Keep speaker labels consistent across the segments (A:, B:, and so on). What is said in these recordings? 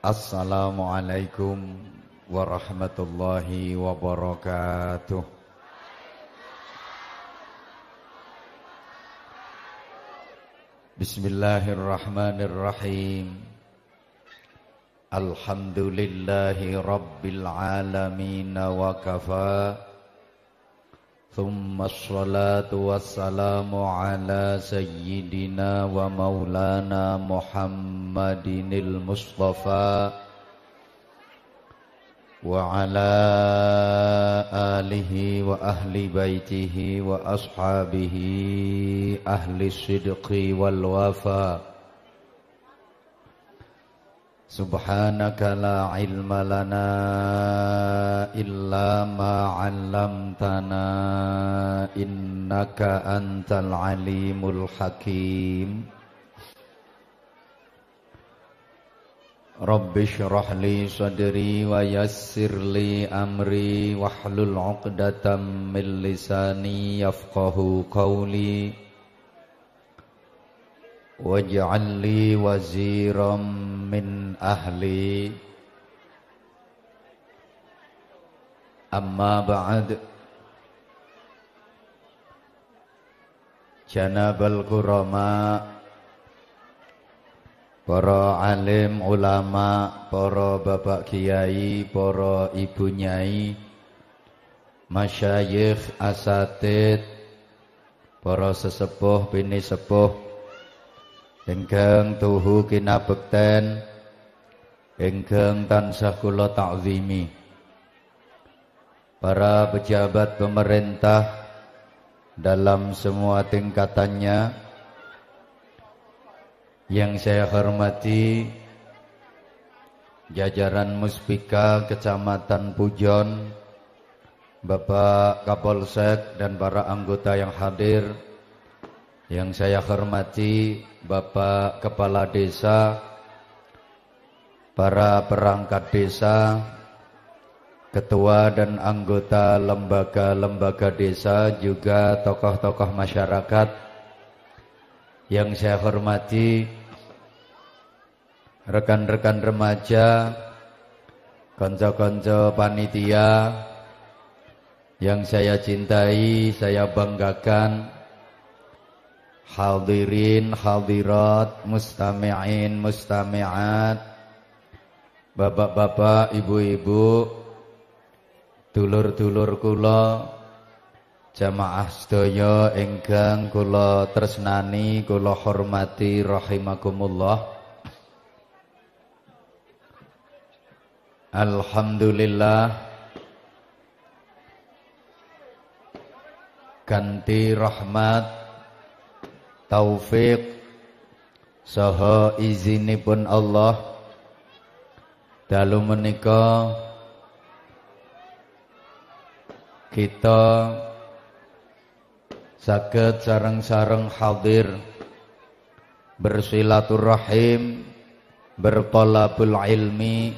A: Assalamualaikum warahmatullahi wabarakatuh. Bismillahirrahmanirrahim. Alhamdulillahi rabbil alamin wa kafa. Thumma assalatu wassalamu ala sayyidina wa maulana Muhammadinil Mustafa wa ala alihi wa ahli baitihi wa ashabihi ahli sidqi wal wafa. Subhanaka la ilma lana illa ma 'allamtana innaka antal alimul hakim. Rabbi shrah li sadri wa yassir li amri wahlul 'uqdatam min lisani yafqahu qawli. Waj'al li waziran min ahli. Amma ba'd. Janabal kurama, para alim ulama, para bapak kiai, para ibu nyai, masyayikh asatid, para sesepuh bini sepuh ingkang tuhu kinabekten, ingkang tansah kula ta'zimi, para pejabat pemerintah dalam semua tingkatannya yang saya hormati, jajaran Muspika Kecamatan Pujon, Bapak Kapolsek dan para anggota yang hadir, yang saya hormati Bapak Kepala Desa, para perangkat desa, ketua dan anggota lembaga-lembaga desa, juga tokoh-tokoh masyarakat yang saya hormati, rekan-rekan remaja, konco-konco panitia yang saya cintai, saya banggakan, hadirin, hadirat, mustami'in, mustami'at, bapak-bapak, ibu-ibu, dulur-dulur kula, jamaah sedaya ingkang kula tresnani, kula hormati rahimakumullah. Alhamdulillah, ganti rahmat taufik saha izinipun Allah, dalu menika kita saged sareng-sareng hadir bersilaturahim, berthalabul ilmi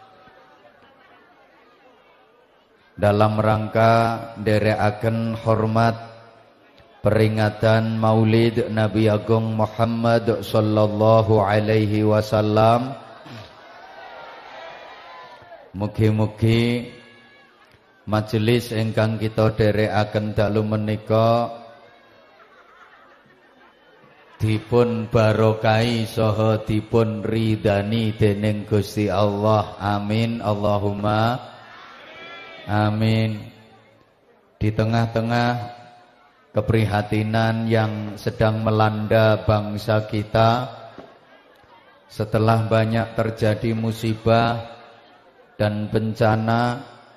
A: dalam rangka nderekaken hormat peringatan Maulid Nabi Agung Muhammad sallallahu alaihi wasallam. Mugi-mugi majelis ingkang kita dherekaken dalu menika dipun barokahi saha dipun ridani dening Gusti Allah. Amin Allahumma amin. Di tengah-tengah keprihatinan yang sedang melanda bangsa kita setelah banyak terjadi musibah dan bencana,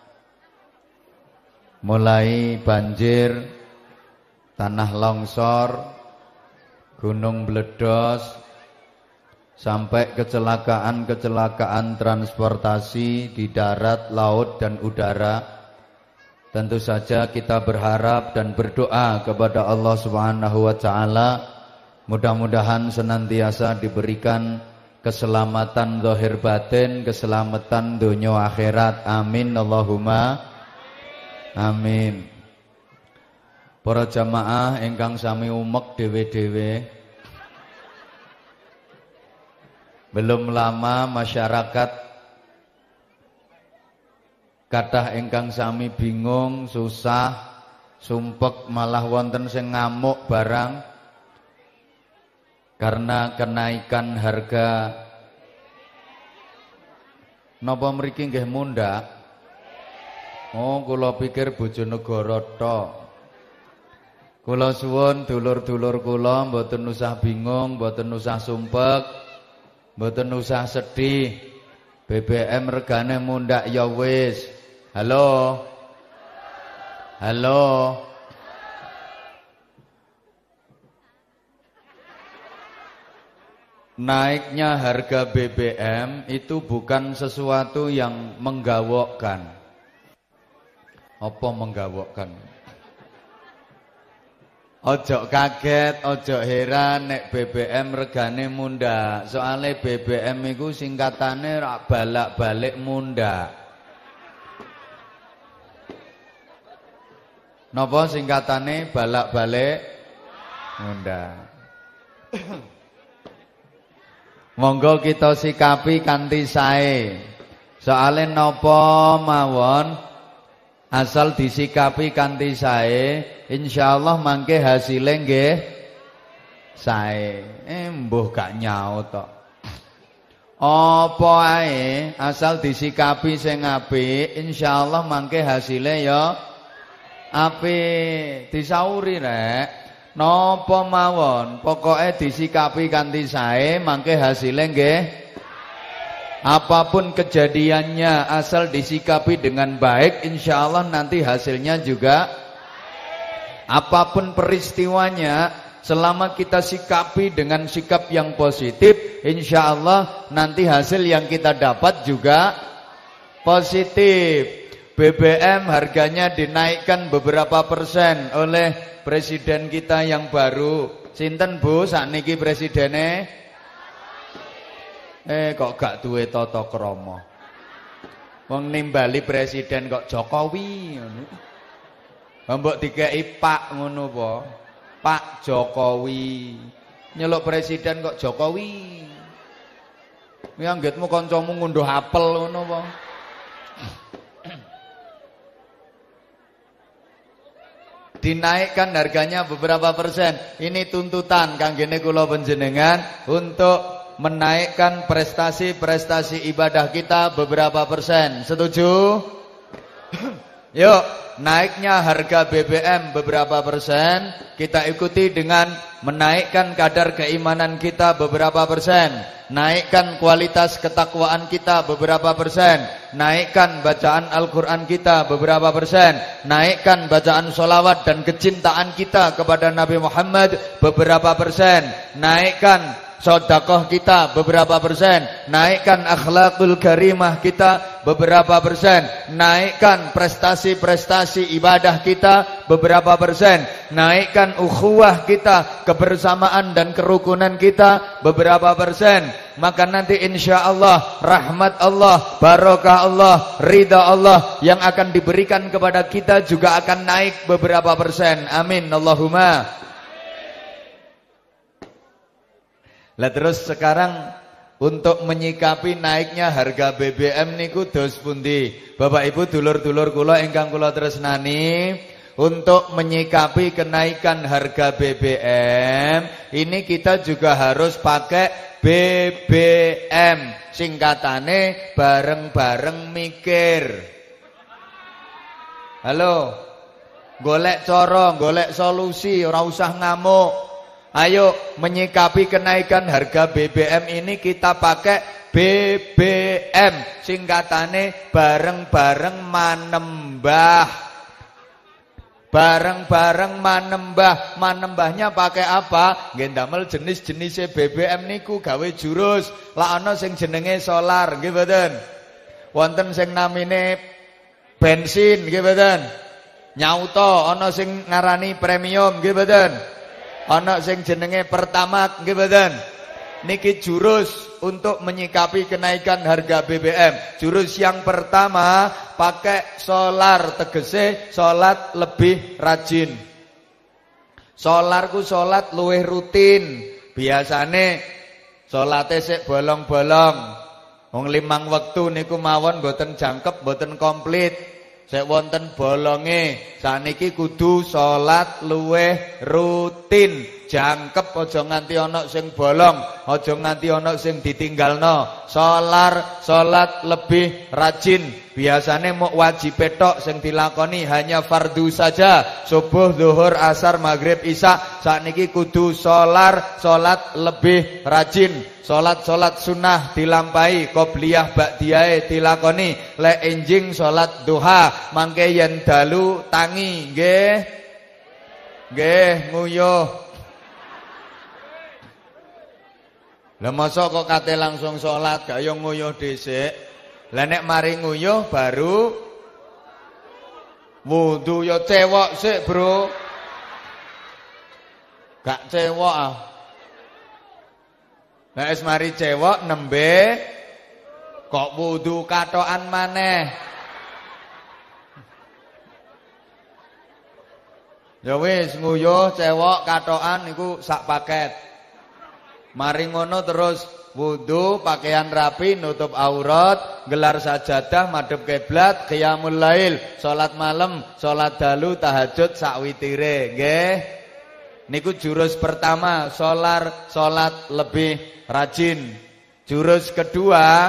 A: mulai banjir, tanah longsor, gunung meledos, sampai kecelakaan-kecelakaan transportasi di darat, laut, dan udara. Tentu saja kita berharap dan berdoa kepada Allah Subhanahu wa taala, mudah-mudahan senantiasa diberikan keselamatan zahir batin, keselamatan dunia akhirat. Amin Allahumma amin. Para jamaah ingkang sami umek dhewe-dhewe, Belum lama masyarakat kathah ingkang sami bingung, susah, sumpek, malah wonten sing ngamuk barang karena kenaikan harga. Napa mriki nggih mundhak? Oh, kula pikir Bojonegoro tok. Kula suwun dulur-dulur kula mboten usah bingung, mboten usah sumpek, mboten usah sedih. BBM regane mundhak ya wis. Halo. Halo. Naiknya harga BBM itu bukan sesuatu yang menggawokkan. Apa menggawokkan? Ojo kaget, ojo heran nek BBM regane mundhak. Soale BBM iku singkatane rak balak-balik mundhak. Napa singkatane balak-balik mundhak? Monggo kita sikapi kanthi sae. Soale napa mawon asal disikapi kanthi sae, insyaallah mangke hasile nggih sae. Mbuh gak nyaut tok. Apa ae asal disikapi sing apik, insyaallah mangke hasile ya apik. Disauri rek, napa mawon pokoke disikapi kanthi sae, mangke hasile nggih. Apapun kejadiannya asal disikapi dengan baik, insya Allah nanti hasilnya juga. Apapun peristiwanya selama kita sikapi dengan sikap yang positif, insya Allah nanti hasil yang kita dapat juga positif. BBM harganya dinaikkan beberapa persen oleh presiden kita yang baru. Sinten Bu sakniki presidene? Kok gak duwe tata krama. Wong nimbali presiden kok Jokowi ngono. Mbok dikeki Pak ngono apa? Pak Jokowi. Nyeluk presiden kok Jokowi. Ya anggitmu kancamu ngunduh apel ngono apa? Dinaikkan harganya beberapa persen. Ini tuntutan kanggene kula panjenengan untuk menaikkan prestasi-prestasi ibadah kita beberapa persen. Setuju? Yuk, naiknya harga BBM beberapa persen, kita ikuti dengan menaikkan kadar keimanan kita beberapa persen, naikkan kualitas ketakwaan kita beberapa persen, naikkan bacaan Al-Quran kita beberapa persen, naikkan bacaan sholawat dan kecintaan kita kepada Nabi Muhammad beberapa persen, naikkan sedekah kita beberapa persen, naikkan akhlakul karimah kita beberapa persen, naikkan prestasi-prestasi ibadah kita beberapa persen, naikkan ukhuwah kita, kebersamaan dan kerukunan kita beberapa persen. Maka nanti insya Allah rahmat Allah, barokah Allah, ridha Allah yang akan diberikan kepada kita juga akan naik beberapa persen. Amin Allahumma. Lah terus sekarang untuk menyikapi naiknya harga BBM niku dos pundi? Bapak Ibu dulur-dulur kula ingkang kula tresnani, untuk menyikapi kenaikan harga BBM ini kita juga harus pakai BBM. Singkatane bareng-bareng mikir. Halo. Golek cara, golek solusi, ora usah ngamuk. Ayo menyikapi kenaikan harga BBM ini kita pakai BBM. Singkatane bareng-bareng manembah. Bareng-bareng manembah. Manembahnya pakai apa? Nggih ndamel jenis-jenis BBM niku gawe jurus. Lah ana sing jenenge solar, nggih mboten? Wonten sing namine bensin, nggih mboten? Nyauta, ana sing ngarani premium, nggih mboten? Ana sing jenenge Pertamax nggih mboten. Niki jurus untuk menyikapi kenaikan harga BBM. Jurus yang pertama pakai solar, tegese salat lebih rajin. Solar ku salat luwih rutin. Biasane salate sik bolong-bolong. Wong 5 wektu niku mawon mboten jangkep, mboten komplit. Sik wonten bolonge. Saniki kudu salat luweh rutin. Jangkep aja nganti ana sing bolong, aja nganti ana sing ditinggalno. Salat lebih rajin. Biasane muk wajib tok sing dilakoni hanya fardu saja. Subuh, zuhur, asar, maghrib, isya. Sakniki kudu salat lebih rajin. Salat sunnah dilampahi, qobliyah ba'diyah dilakoni. Lek enjing salat duha, mangke yen dalu tangi nggih. Nggih, nguyuh. Lah masa kok kate langsung salat gak yo nguyuh dhisik. Lah nek mari nguyuh baru wudu yo cewek sik, Bro. Gak cewek ah. Nek wis mari cewek nembe kok wudu katokan maneh. Ya wis nguyuh cewek katokan niku sak paket. Mari ngono terus wudu, pakaian rapi, nutup aurat, gelar sajadah, madhep kiblat, qiyamul lail, salat malam, salat dalu, tahajud sak witire, nggih. Niku jurus pertama, salat lebih rajin. Jurus kedua,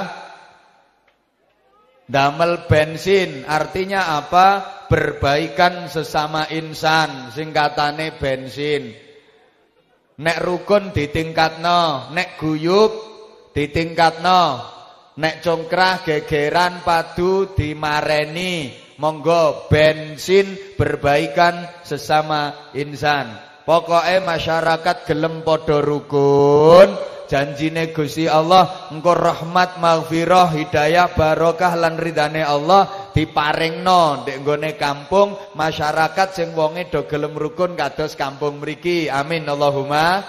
A: damel bensin. Artinya apa? Berbaikan sesama insan, singkatane bensin. Nek rukun ditingkatno, nek guyub ditingkatno, nek congkrah gegeran padu dimareni. Monggo bensin berbaikan sesama insan. Pokoke masyarakat gelem padha rukun. Janjine Gusti Allah engko rahmat, maghfirah, hidayah, barokah lan ridane Allah diparingno ndek nggone kampung masyarakat sing wonge do gelem rukun kados kampung mriki. Amin Allahumma.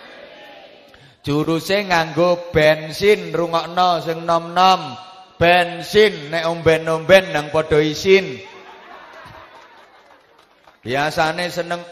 A: Juruse nganggo bensin, rungokno sing nom-nom. Bensin nek omben-omben nang padha isin. Biasane seneng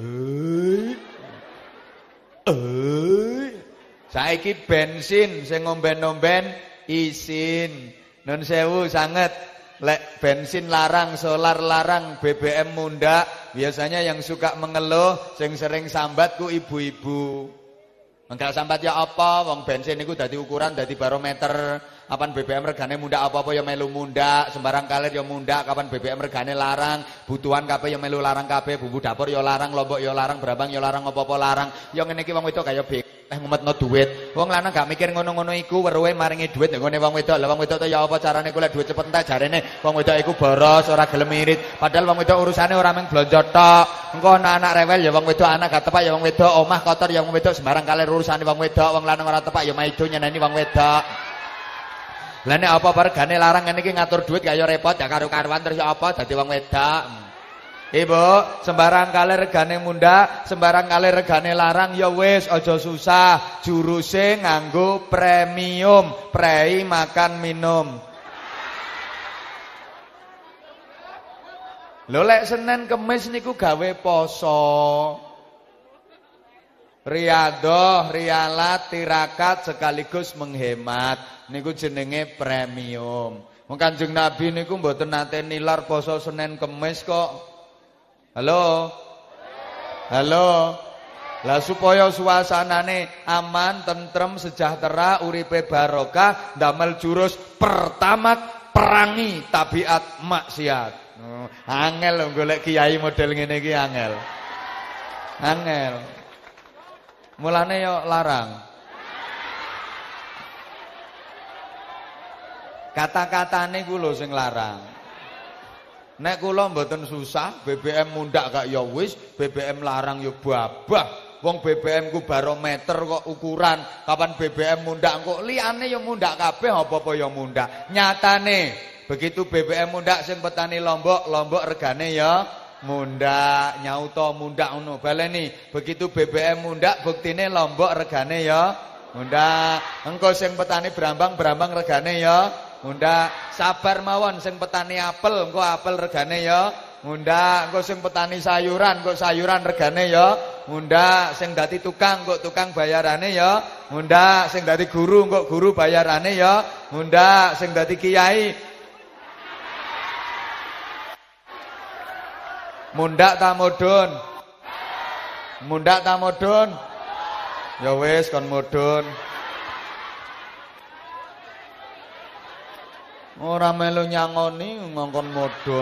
A: saiki bensin sing ngomben-omben isin. Nun sewu sanget. Lek bensin larang, solar larang, BBM mundak. Biasanya yang suka mengeluh, sing sering sambat ku ibu-ibu. Enggak sambat ya apa, wong bensin niku dadi ukuran, dadi barometer. Kapan BBM regane mundak apa-apa ya melu mundak, sembarang kalir ya mundak. Kapan BBM regane larang, butuhan kabeh ya melu larang kabeh, bumbu dapur ya larang, lombok ya larang, brambang ya larang, apa-apa larang. Ya ngene iki wong wedok kaya ngumetno duit. Wong lanang gak mikir ngono-ngono iku, weruhe maringi duit ngene wong wedok. Lah wong wedok to ya apa carane golek duit cepet entek jarene wong wedok iku boros, ora gelem irit. Padahal wong wedok urusane ora mung blonjo tok. Engko anak rewel ya wong wedok, anak gak tepak ya wong wedok, omah kotor ya wong wedok, sembarang kalir urusane wong wedok. Wong lanang ora tepak ya maido nyeneni wong wedok. Lah nek apa regane larang ngene iki ngatur duit kaya repot ya karo-karuan terus ya apa dadi wong wedok. Ibu, sembarang kali regane mundak, sembarang kali regane larang ya wis aja susah. Juruse nganggo premium, prei makan minum. Lho lek Senin Kemis niku gawe poso. Riyadhah, rialat, tirakat sekaligus menghemat. Niku jenenge premium. Wong Kanjeng Nabi niku mboten nate nilar poso Senin Kemis kok. Halo. Halo. Lah supaya suasanane aman, tentrem, sejahtera, uripe barokah, ndamel jurus pertama perangi tabiat maksiat. Angel lho golek kiai model ngene iki angel. Angel. Mulane yo larang. Kata-katane ku lho sing larang. Nek kula mboten susah, BBM mundak gak ya wis, BBM larang ya babah. Wong BBM ku barometer kok ukuran. Kapan BBM mundak kok liyane ya mundak kabeh apa-apa ya mundak. Nyatane begitu BBM mundak sing petani Lombok, Lombok regane ya mundak, nyauta mundak ngono. Baleni, begitu BBM mundak buktine Lombok regane ya mundak. Engko sing petani Brambang, Brambang regane ya mundak. Sabar mawon sing petani apel, engko apel regane ya Mundak. Engko sing petani sayuran, kok sayuran regane ya mundak. Sing dadi tukang, kok tukang bayarane ya mundak. Sing dadi guru, kok guru bayarane ya mundak. Sing dadi kiai mundak ta mudhun? Mundak ta mudhun? Ya wis kon mudhun. Ora melu nyangoni ngongkon mudhun.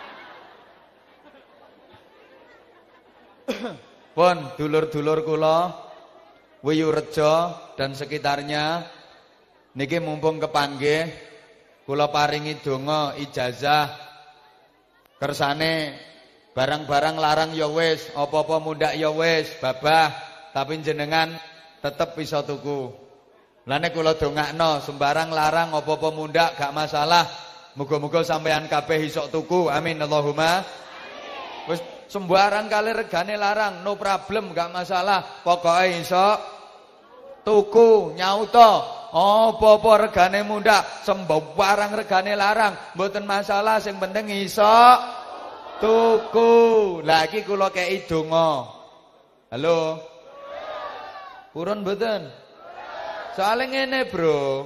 A: Pun dulur-dulur kula Wiyurejo dan sekitarnya niki mumpung kepanggih kula paringi donga ijazah kersane barang-barang larang ya wis, apa-apa mundak ya wis, babah, tapi jenengan tetep iso tuku. Lah nek kula dongakno sembarang larang apa-apa mundak gak masalah. Muga-muga sampean kabeh iso tuku. Amin Allahumma. Wis sembarang kali regane larang, no problem, gak masalah. Pokoke iso tuku, nyauto. Apa-apa regane mundak, sembarang regane larang, mboten masalah, sing penting iso tuku. Lah iki kula kei donga. Halo. Purun mboten? Soale ngene, Bro.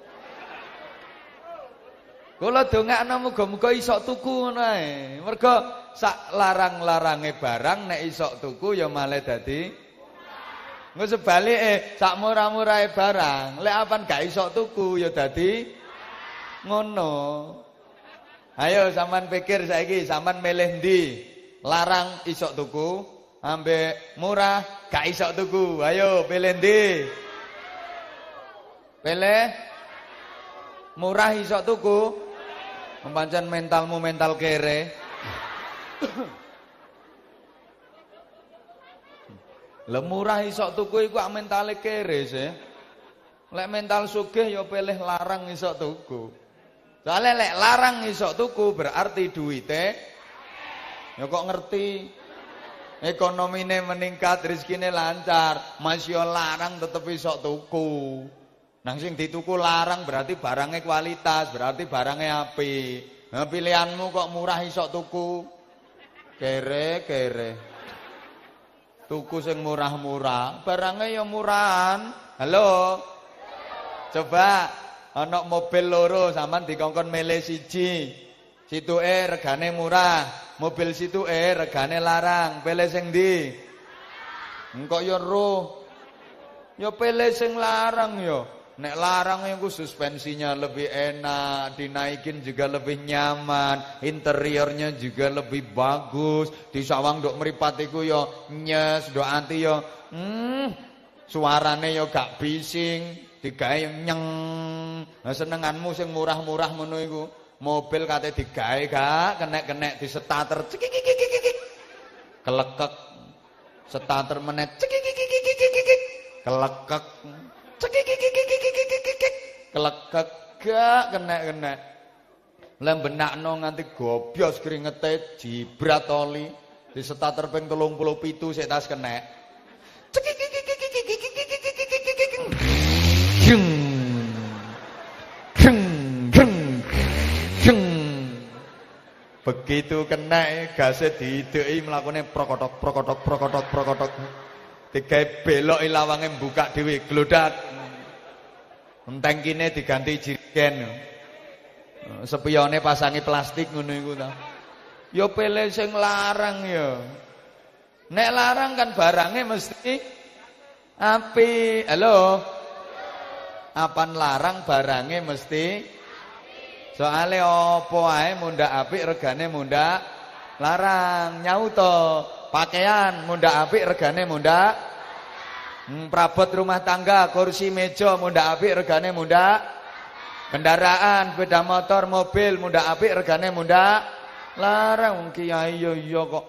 A: Kula dongakno muga-muga iso tuku ngono ae. Mergo sak larang-larange barang nek iso tuku ya malah dadi engko sebalike sak murah-murahe barang lek apan gak iso tuku ya dadi ngono. Ayo sampean pikir saiki sampean milih ndi? Larang iso tuku ambek murah gak iso tuku. Ayo pilih ndi? Pilih murah iso tuku. Pancen mentalmu mental kere. Lah murah iso tuku iku mentale kere sih. Lek mental sugih ya pilih larang iso tuku. Soale lek larang iso tuku berarti duwite ya kok ngerti. Ekonomine meningkat, rezekine lancar, masya larang tetep iso tuku. Nang sing dituku larang berarti barangnya kualitas, berarti barangnya apik. Nah, pilihanmu kok murah iso tuku. Kere. Tuku sing murah-murah, barangnya ya murahan. Halo. Coba ana mobil loro sampean dikongkon milih siji. Situke regane murah, mobil situke regane larang. Pilih sing ndi? Engko ya roh. Ya pilih sing larang ya. Nek larang yang suspensinya lebih enak, dinaikin juga lebih nyaman, interiornya juga lebih bagus, disawang dok meripat iku yo nyes, dok anti yo suarane yo gak bising, digawe nyeng. Nah, senenganmu sing murah-murah ngono iku. Mobil kate digawe gak kenek-kenek di starter cekikikikikik. Kelekek. Starter meneh cekikikikikik. Kelekek. Kelekek gak kena-kena. Lem benakno nganti gobyos kringete jibrat oli di starter ping 37 sik tas kena. Begitu kena gase diideki mlakune prokotok. Digawe belok lawange buka dhewe glodak. Entengkine diganti jirigen. Spione pasangi plastik ngono iku ta. Ya pilih sing larang ya. Nek larang kan barangnya mesti apik. Halo. Apan larang barangnya mesti soale apa ae mundak apik regane mundak larang. Nyauto pakaian mundak apik regane mundak. Prabot rumah tangga, kursi meja mundak apik regane mundak. Kendaraan, sepeda motor, mobil mundak apik regane mundak larang. Kiai yo iya kok.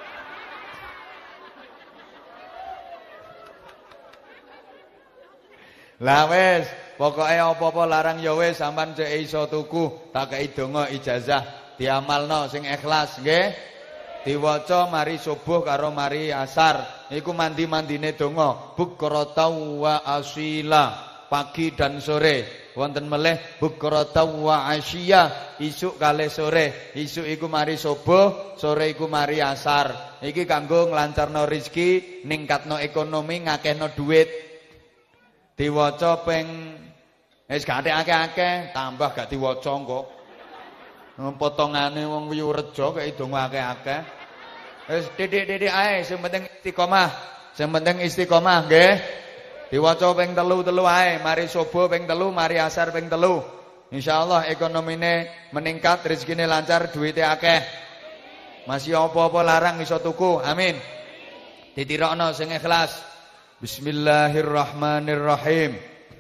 A: Lah wis, pokoke apa-apa larang ya wis sampean cek iso tuku, tak kei donga ijazah diamalno sing ikhlas nggih. Diwaca mari subuh karo mari asar. Iku mandi-mandine donga bukrata wa asila, pagi dan sore. wonten melih bukrata wa asyia, isuk kalih sore. Isuk iku mari subuh, sore iku mari asar. Iki kanggo nglancarno rezeki, ningkatno ekonomi, ngakehno duit. Diwaca ping wis gak akeh-akeh, tambah gak diwaca kok. Potongane wong Wiyorejo kaya donga akeh-akeh. Wis titik-titik ae, sing penting istiqomah. Sing penting istiqomah nggih. Diwaca ping 3 ae, mari subuh ping 3, mari asar ping 3. Insyaallah ekonomine meningkat, rezekine lancar, duwite akeh. Masih apa-apa larang iso tuku. Amin. Ditirokno sing ikhlas. Bismillahirrahmanirrahim.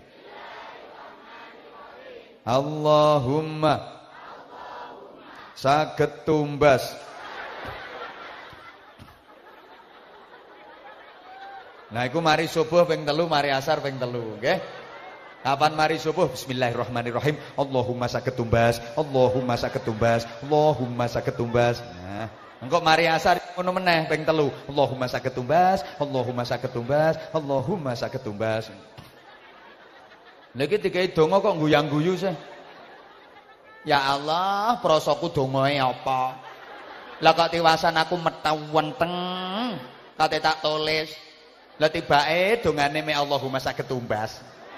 A: Allahumma saged tumbas nah iku mari subuh ping 3, mari asar ping 3 nggih. Kapan mari subuh? Bismillahirrahmanirrahim. Allahumma saged tumbas, Allahumma saged tumbas, Allahumma saged tumbas. Nah, engko mari asar ngono meneh ping 3. Allahumma saged tumbas, Allahumma saged tumbas, Allahumma saged tumbas. Lha iki dikai donga kok guyang-guyu sih. Ya Allah, prosoku dongae apa? Lah kok tiwasan aku metu wenteng, kate tak tulis. Lah tibake dongane me Allahumma saged tumbas.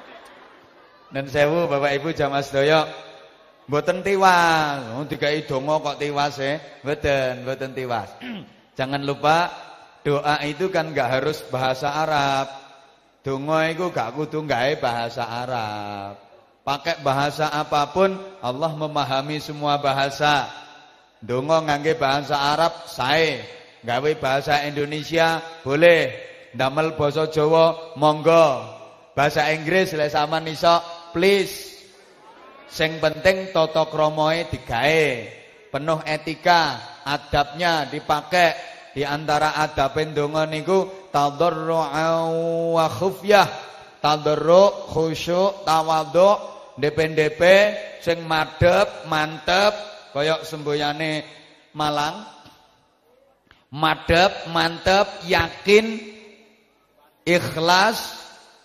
A: Dan sewu Bapak Ibu jamaah sedaya, mboten tiwas. Dikai donga kok tiwas mboten tiwas. Jangan lupa doa itu kan enggak harus bahasa Arab. Donga iku gak kudu gawe bahasa Arab. Pakai bahasa apapun, Allah memahami semua bahasa. Donga ngangge bahasa Arab sae, gawe bahasa Indonesia boleh, ndamel basa Jawa monggo. Bahasa Inggris lek sampean iso please. Sing penting tata kramae digawe, penuh etika, adabnya dipakai. Di antara adabe donga niku tadarru'an wa khufyah. Tadarru', khusyuk, tawadhu. DP sing madhep, mantep kaya semboyane Malang. Madhep, mantep, yakin, ikhlas.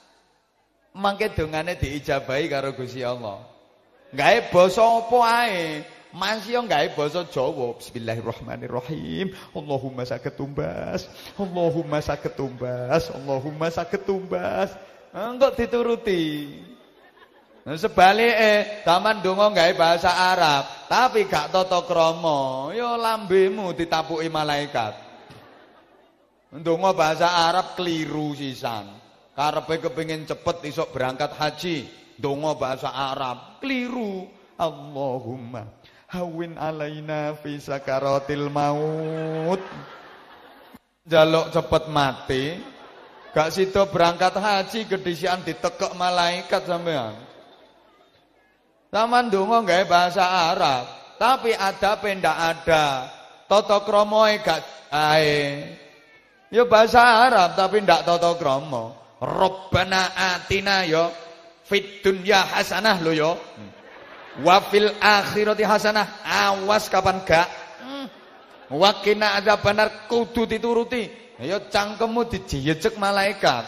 A: Mangke dongane diijabahi karo Gusti Allah. Gawe basa apa ae, masih yo gawe basa Jawa. Bismillahirrahmanirrahim. Allahumma saged tumbas, Allahumma saged tumbas, Allahumma saged tumbas. Engko dituruti. Nah, sebalike taman donga gawe bahasa Arab, tapi gak tata krama, ya lambemu ditapuki malaikat. Donga bahasa Arab keliru sisan. Karepe kepengin cepet isok berangkat haji, donga bahasa Arab keliru. Allahumma hawin alaina fi sakaratil maut. Jaluk cepet mati, gak sida berangkat haji kedisian ditekek malaikat sampean. Taman donga gawe bahasa Arab, tapi adabe ndak ada. Tata kramae gak ae. Ya bahasa Arab tapi ndak tata krama. Rabbana atina ya fid dunya hasanah lho ya. Wa fil akhirati hasanah. Awas kapan gak. Wa qina adzabannar kudu dituruti. Ya cangkemmu dijejek malaikat.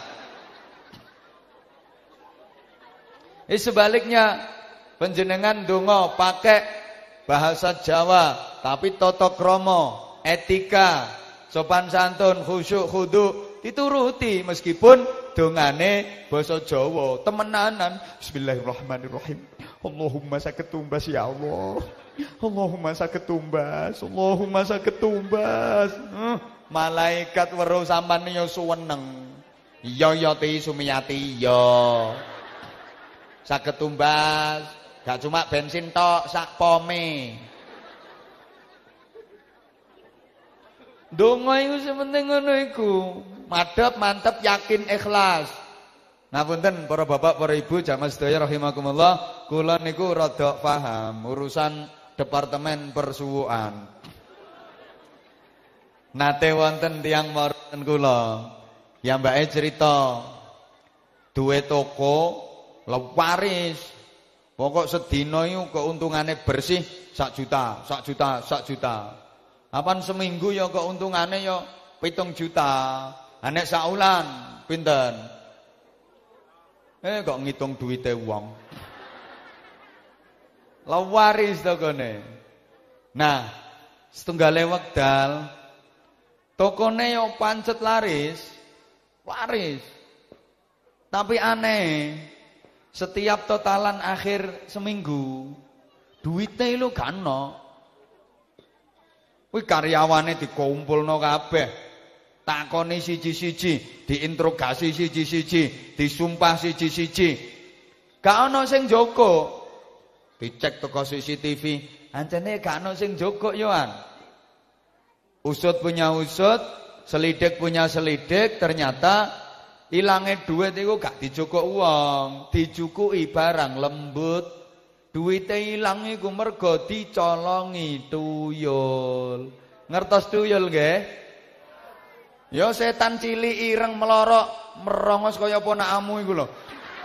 A: Sebaliknya panjenengan donga pakai bahasa Jawa tapi tata krama, etika, sopan santun, khusyuk, khudu dituruti meskipun dongane basa Jawa temenanan. Bismillahirrahmanirrahim. Allahumma saged tumbas ya Allah. Allahumma saged tumbas, Allahumma saged tumbas. Malaikat weruh sampean yo suweneng. Iya ya Ti Sumiyati ya. Saged tumbas. Gak cuma bensin tok, sak pome. Donga iku sementing ngono iku. Madhep, mantep, yakin, ikhlas. Ngapunten para bapak, para ibu, jamaah sedaya rahimakumullah, kula niku rada paham urusan departemen persuwukan. Nate wonten tiyang marten kula, ya mbake cerita duwe toko lewaris. Pokok sedina iku keuntungane bersih 1 juta, 1 juta, 1 juta. Apan seminggu ya keuntungane ya 7 juta. Nek saulan pinten? Kok ngitung duwite wong. Lawaris to kene. Nah, setunggale wekdal tokone yo pancet laris. Tapi aneh, setiap totalan akhir seminggu duitnya lu gak ono. Kuwi karyawane dikumpulno kabeh. Takoni siji-siji, diinterogasi siji-siji, disumpah siji-siji. Gak ono sing njogo. Dicek teko CCTV, ancene gak ono sing njogo yoan. Usut punya usut, selidik punya selidik, ternyata ilange duit iku gak dijukuk wong, dijukuki barang lembut. Duite ilang iku mergo dicolongi tuyul. Ngertos tuyul nggih? Ya setan cilik ireng melorok merongos kaya ponakmu iku lho.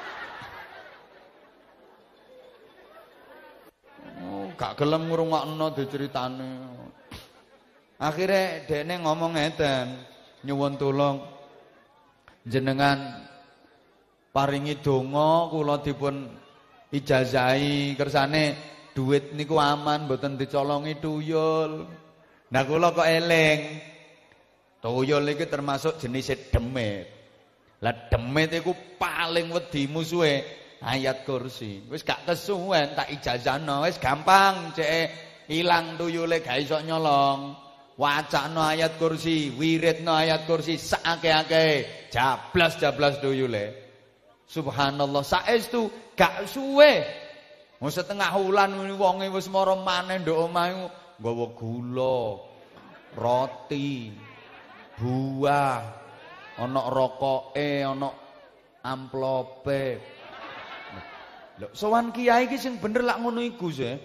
A: Oh, gak gelem ngrungokno diceritane. Akhire dekne ngomong ngeten, nyuwun tulung jenengan paringi donga kula dipun ijazahi kersane duit niku aman mboten dicolongi tuyul. Nah kula kok eling. Tuyul iki termasuk jenis demit. Lah demit iku paling wedi musuhe ayat kursi. Wis gak kesuwen tak ijazahno, wis gampang cek ilang tuyule gak iso nyolong. Wacana ayat kursi, wiridno ayat kursi sakake-ake, jablas tuyule. Subhanallah, saestu gak suwe. Wong setengah wulan wonge wis mara maneh nduk omahe nggawa gula, roti, buah, ana rokoke, ana amplope. Lho, sowan kiai iki sing bener lak ngono iku sih.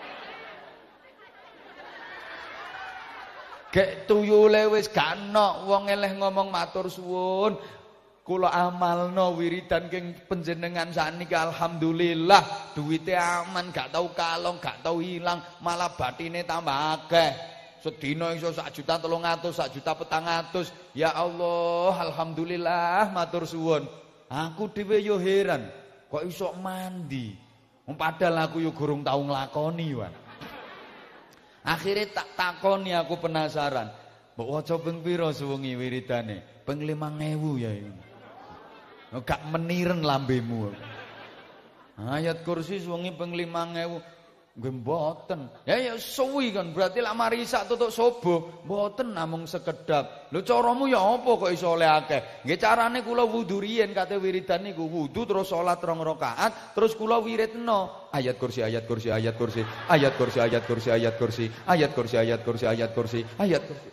A: Gek tuyule wis gak ana wong eleh ngomong matur suwun. Kula amalno wiridan keng panjenengan sakniki alhamdulillah duwite aman, gak tau kalong, gak tau hilang, malah batine tambah akeh. Sedina iso 1.300.000, 1.400.000. Ya Allah, alhamdulillah matur suwun. Aku dhewe yo heran, kok iso mandi. Padahal aku yo gurung tau nglakoni wae. Akhire tak takoni, aku penasaran. Mbok waca ping pira suwengi wiridane? Ping 5.000 ya iki. Gak meniren lambemu. Ayat kursi suwengi ping 5.000. Nggih mboten. Ya suwi kan berarti lak mari isak tutuk subuh, mboten namung sekedap. Lho caramu ya apa kok iso oleh akeh? Nggih carane kula wudu riyen kate wiridan niku wudu terus salat 2 rakaat, terus kula wiridno ayat kursi ayat kursi ayat kursi ayat kursi ayat kursi ayat kursi ayat kursi ayat kursi ayat kursi ayat kursi.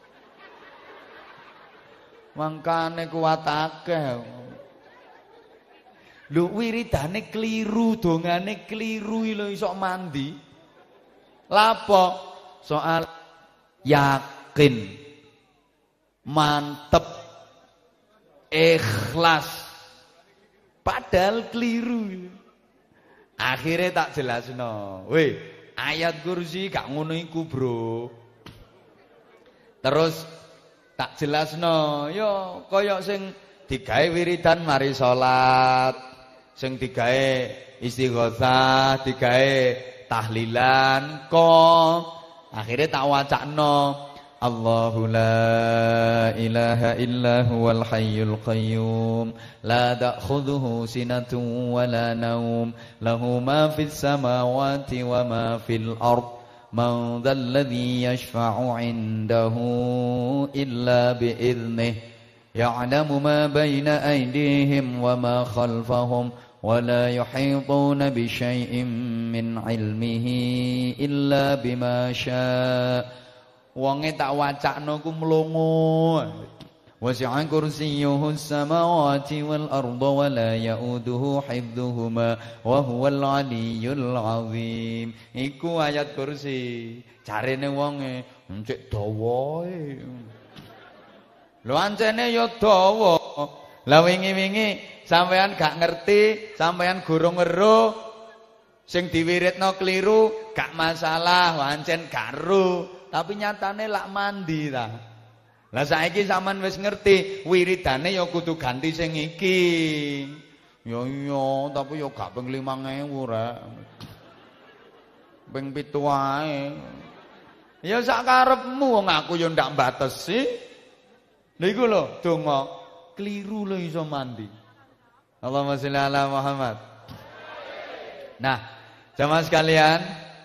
A: Mangkane kuwat akeh. Lho wiridane kliru, dongane kliru lho iso mandi. Lapo? Soal yakin, mantep, ikhlas. Padahal kliru. Akhirnya tak jelasno. Weh, ayat kursi gak ngono iku, Bro. Terus tak jelasno, yo kaya sing digawe wiridan mari salat. Sing digawe istighosah, digawe tahlilan kok akhirnya tak wacakno Allahu la ilaha illa huwal hayyul qayyum la ta'khudhuhu sinatun wa la naum lahu ma fis samawati wa ma fil ard man dhal ladzi yashfa'u 'indahu illa bi idnihi ya'lamu ma baina aydihim wa ma khalfahum ولا يحيطون بشيء من علمه إلا بما شاء. Wonge tak wacakno ku mlongo. Wasi'a kursiyyuhu as-samawati wal arda wa la ya'uduhu hifdhuhuma wa huwal 'aliyyul 'azim. Iku ayat kursi. Jarene wonge encek dawa e. Lho ancene ya dawa. Lah wingi-wingi sampean gak ngerti, sampean gurung weruh, sing diwiridno kliru, gak masalah, wancen garu, tapi nyatane lak mandi ta. Lah saiki sampean wis ngerti, wiridane ya kudu ganti sing iki. Ya iya, tapi ya gak ping 5.000 rek. Ping 7 wae. Ya sak karepmu wong aku ya ndak mbatesi. Lha iku lho donga kliru lho iso mandi. Allahumma sholli ala Muhammad. Nah, jamaah sekalian,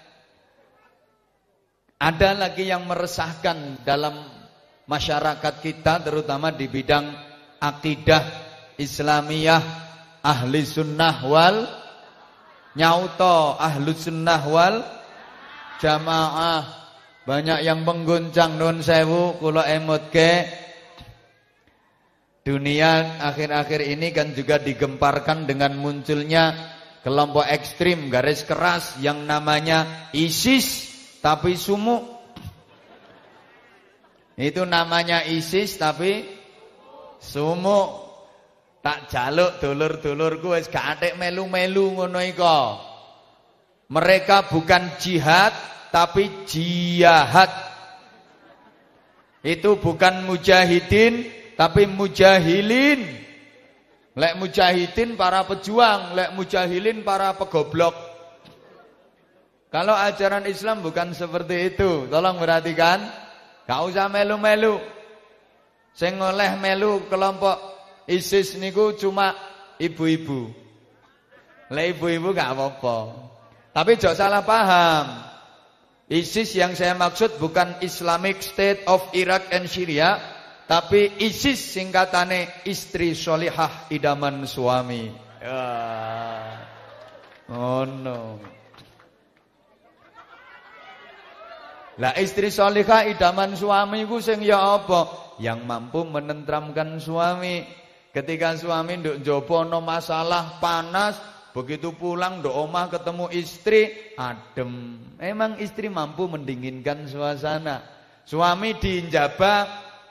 A: ada lagi yang meresahkan dalam masyarakat kita terutama di bidang akidah Islamiyah ahli sunnah wal nyauto ahli sunnah wal jamaah. Banyak yang mengguncang nun sewu kula emutke. Dunia akhir-akhir ini kan juga digemparkan dengan munculnya kelompok ekstrim garis keras yang namanya ISIS tapi sumuk. Itu namanya ISIS tapi sumuk. Tak jaluk dulur-dulurku wis gak atik melu-melu ngono iko. Mereka bukan jihad tapi jihad. Itu bukan mujahidin tapi mujahilin. Lek mujahidin para pejuang, lek mujahilin para pegoblok. Kalau ajaran Islam bukan seperti itu. Tolong perhatikan. Gak usah melu-melu. Sing oleh melu kelompok ISIS niku cuma ibu-ibu. Lek ibu-ibu gak apa-apa. Tapi jangan salah paham. ISIS yang saya maksud bukan Islamic State of Iraq and Syria, tapi ISIS singkatane istri sholihah idaman suami. Oh no. Lah istri sholihah idaman suami ku sing ya apa? Yang mampu menentramkan suami. Ketika suami nduk njaba ana masalah panas, begitu pulang nduk omah ketemu istri adem. Emang istri mampu mendinginkan suasana. Suami dinjaba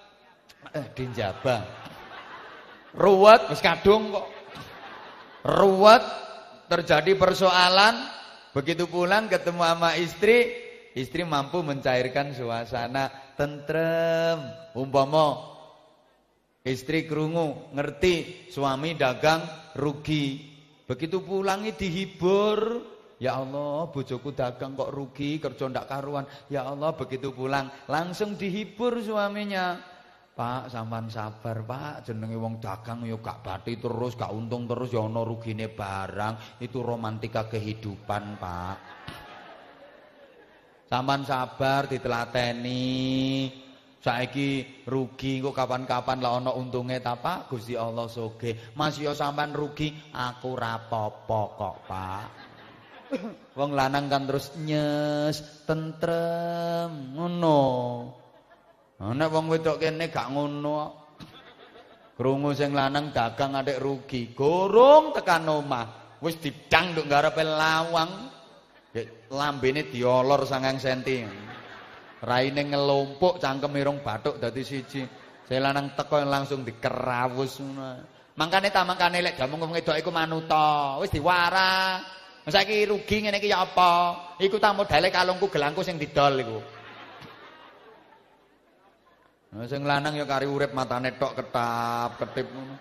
A: ruwet wis kadung kok. Ruwet terjadi persoalan, begitu pulang ketemu sama istri mampu mencairkan suasana tentrem. Umpama istri krungu ngerti suami dagang rugi, begitu pulangi dihibur. Ya Allah, bojoku dagang kok rugi, kerja ndak karuan. Ya Allah, begitu pulang langsung dihibur suaminya. Pak, sampean sabar, Pak. Jenenge wong dagang ya gak bathi terus, gak untung terus ya ana rugine barang. Itu romantika kehidupan, Pak. Sampean sabar ditelateni. Saiki rugi kok kapan-kapan lah ana untunge ta, Pak? Gusti Allah sugih. Mas ya sampean rugi, aku ra apa-apa kok, Pak. Wong lanang kan terus nyes, tentrem, ngono. Nek wong wedok kene gak ngono. Krungu sing lanang dagang atik rugi, gorong tekan omah, wis didang nduk ngarepe lawang. Lambene diolor 9 cm. Raine ngelompok, cangkem irung bathuk dadi siji. Sing lanang teko langsung dikerawus ngono. Mangkane lek jamu wong wedok iku manuta, wis diwara. Saiki rugi ngene iki ya apa? Iku ta modale kalungku gelangku sing didol iku. Nah, sing lanang ya kari urip matane tok ketap-ketip ngono.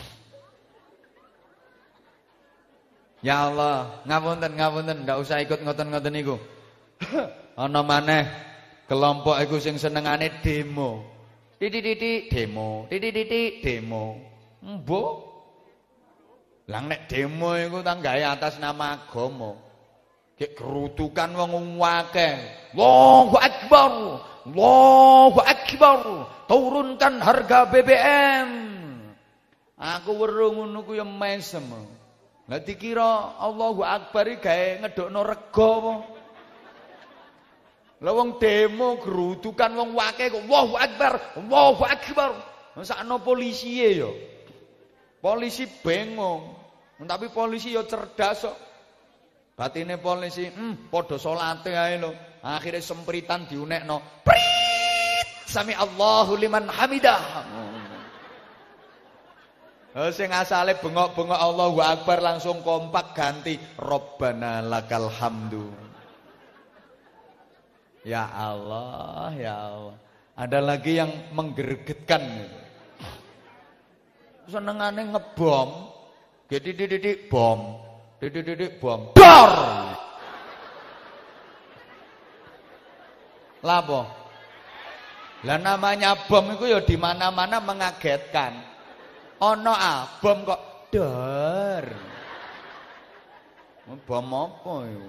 A: Ya Allah, ngapunten, ndak usah ikut ngoten-ngoten niku. Ana maneh kelompok iku sing senengane demo. Titik-titik demo, titik-titik demo. Mbok lang nek demo iku tang gawe atas nama agama. Gek kerutukan wong akeh. Allahu Akbar. Allahu Akbar. Turunkan harga BBM. Aku weruh ngono ku ya mesem. Lah dikira Allahu Akbar iki gawe ngedokno rega apa? Lah wong demo kerutukan wong akeh kok Allahu Akbar. Allahu Akbar. Sakno polisiye ya. Polisi bengong, tapi polisi ya cerdas kok. Batine polisi, padha salate ae lho. Akhire sempritan diunekno. Prit! Sami Allahu liman hamidah. Sing asale bengok-bengok Allahu Akbar langsung kompak ganti Rabbana lakal hamdu. Ya Allah, ya Allah. Ada lagi yang menggeregetkan. Senengane ngebom, didik bom, didik bom, dor. Lapo? Lah namanya bom itu ya di mana-mana mengagetkan. Ono bom kok dar. Bom apa itu?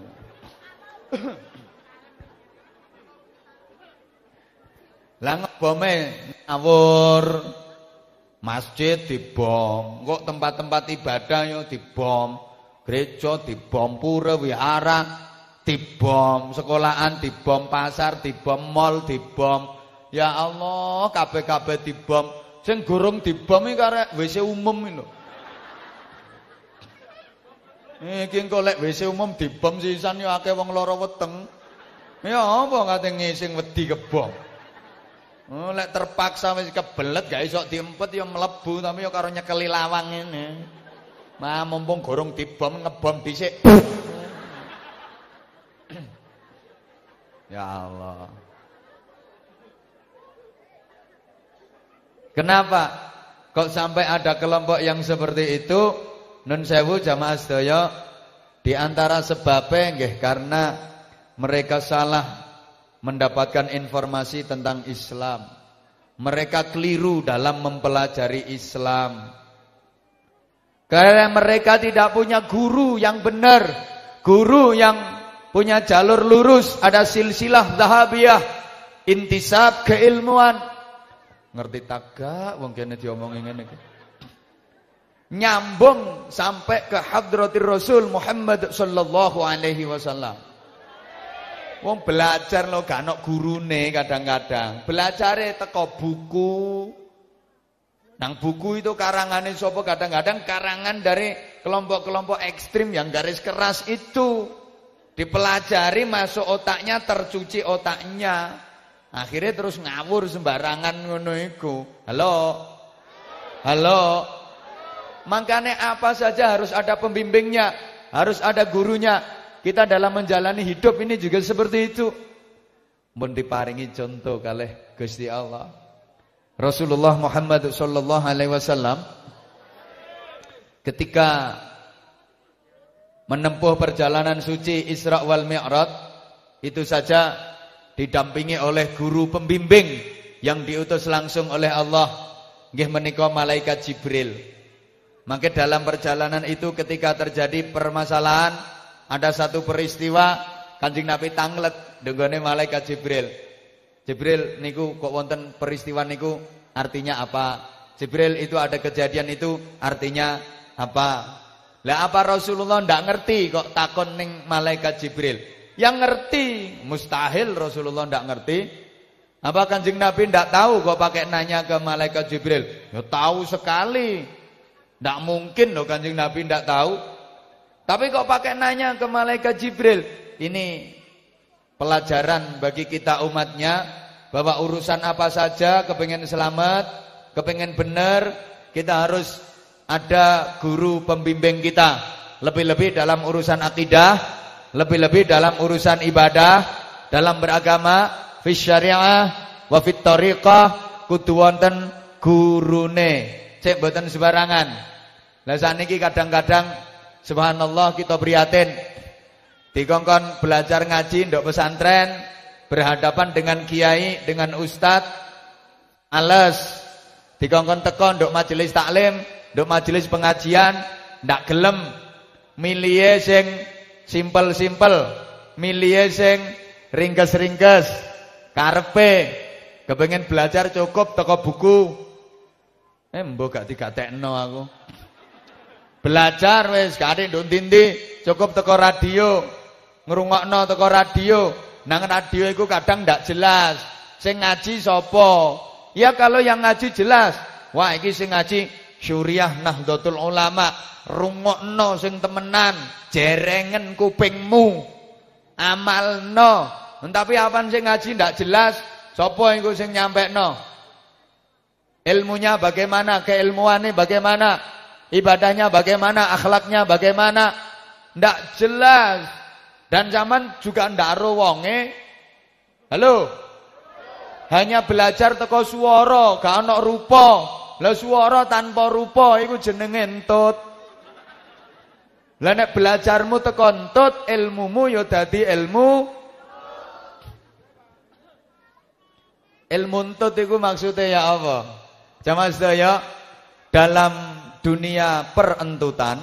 A: Lah ngebome ngawur. Masjid dibom, kok tempat-tempat ibadah yo dibom, gereja dibom, pura wihara dibom, sekolahan dibom, pasar dibom, mall dibom. Ya Allah, kabeh-kabeh dibom. Sing gorong dibom iki karek WC umum iki lho. Iki engko lek WC umum dibom sisan yo akeh wong lara weteng. Ya apa kate ngising wedi kebom. Oh, lek terpaksa wis kebelet gak iso diempet ya mlebu tapi ya karo nyekeli lawang ngene. Nah, mumpung gorong dibom ngebom dhisik. Ya Allah. Kenapa kok sampai ada kelompok yang seperti itu? Nun sewu jamaah sedaya, di antara sebabnya nggih karena mereka salah mendapatkan informasi tentang Islam. Mereka keliru dalam mempelajari Islam. Karena mereka tidak punya guru yang benar, guru yang punya jalur lurus, ada silsilah dhahabiyah, intisab keilmuan. Ngerti tagak wong kene diomongin ngene iki. Nyambung sampai ke hadratir Rasul Muhammad sallallahu alaihi wasallam. Wong belajar lo gak ono gurune kadang-kadang. Belajare teko buku. Nang buku itu karangane sapa kadang-kadang karangan dari kelompok-kelompok ekstrim yang garis keras itu. Dipelajari masuk otaknya, tercuci otaknya. Akhirnya terus ngawur sembarangan ngono iku. Halo. Halo. Makanya apa saja harus ada pembimbingnya, harus ada gurunya. Kita dalam menjalani hidup ini juga seperti itu. Mun diparingi contoh kalih Gusti Allah. Rasulullah Muhammad sallallahu alaihi wasallam ketika menempuh perjalanan suci Isra wal Mi'raj itu saja didampingi oleh guru pembimbing yang diutus langsung oleh Allah, nggih menika malaikat Jibril. Maka dalam perjalanan itu ketika terjadi permasalahan, ada satu peristiwa Kanjeng Nabi tanglet nggone malaikat Jibril. Jibril niku kok wonten peristiwa niku artinya apa? Jibril itu ada kejadian itu artinya apa? Lah apa Rasulullah ndak ngerti kok takon ning malaikat Jibril? Yang ngerti mustahil Rasulullah ndak ngerti. Apa Kanjeng Nabi ndak tahu kok pakai nanya ke malaikat Jibril? Ya tahu sekali. Ndak mungkin loh Kanjeng Nabi ndak tahu. Tapi kok pakai nanya ke malaikat Jibril? Ini pelajaran bagi kita umatnya, bahwa urusan apa saja kepengen selamat, kepengen benar, kita harus ada guru pembimbing kita. Lebih-lebih dalam urusan akidah, lebih-lebih dalam urusan ibadah, dalam beragama, fi syariah wa fit thariqah, kudu wonten gurune. Cek mboten sembarangan. Lah saniki kadang-kadang subhanallah kita prihatin dikongkon belajar ngaji ndok pesantren berhadapan dengan kiai, dengan ustad ales dikongkon teko ndok majelis taklim, ndok majelis pengajian ndak gelem milihe sing simpel-simpel, milihe sing ringkes-ringkes, karepe kepengin belajar cukup teko buku. Mbok gak digatekno aku. Belajar wis gak nduk ndi-ndi, cukup teko radio, ngrungokno teko radio. Nang radio iku kadang ndak jelas. Sing ngaji sapa? Ya kalau yang ngaji jelas. Wah iki sing ngaji Syuriah Nahdlatul Ulama. Rungokno sing temenan, jerengen kupingmu. Amalno. Tapi apa sing ngaji ndak jelas, sapa iku sing nyampekno? Ilmunya bagaimana? Keilmuannya bagaimana? Ibadahnya bagaimana, akhlaknya bagaimana, ndak jelas. Dan zaman juga ndak ro wonge. Halo. Hanya belajar teko swara, gak ana rupa. Lah swara tanpa rupa iku jenenge entut. Lah nek belajarmu teko entut, ilmumu ya dadi ilmu. Ilmu untut iku maksudnya ya apa? Jamaah sedaya, dalam dunia perentutan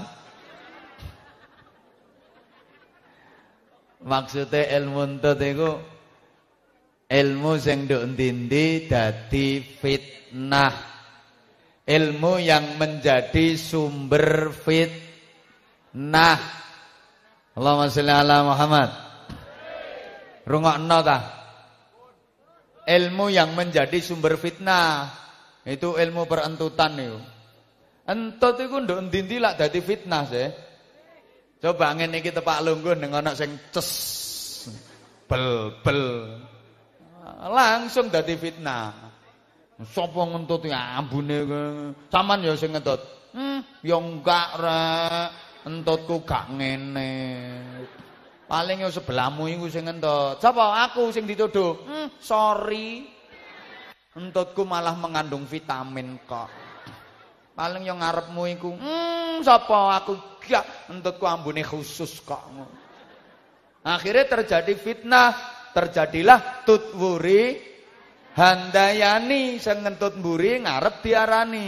A: maksudnya ilmu untut iku ilmu sing nduk endi-endi dadi fitnah. Ilmu yang menjadi sumber fitnah. Allahumma sholli ala Muhammad. Rungokno ta? Ilmu yang menjadi sumber fitnah itu ilmu perentutan niku. Entut iku nduk endi-endi lak dadi fitnah sih. Coba ngene iki tepak lungguh ning ana sing ces bel langsung dadi fitnah. Sapa ngentut ya ambune sampean ya sing ngentut. Ya enggak rek, entutku gak ngene. Paling ya sebelahmu iku sing ngentut. Sapa? Aku sing dituduh. Sorry. Entutku malah mengandung vitamin kok. Paling yang ngarepmu iku. Sapa? Aku gak, entutku ambune khusus kok. Akhirnya terjadi fitnah, terjadilah tutwuri handayani sing ngentut mburi ngarep diarani.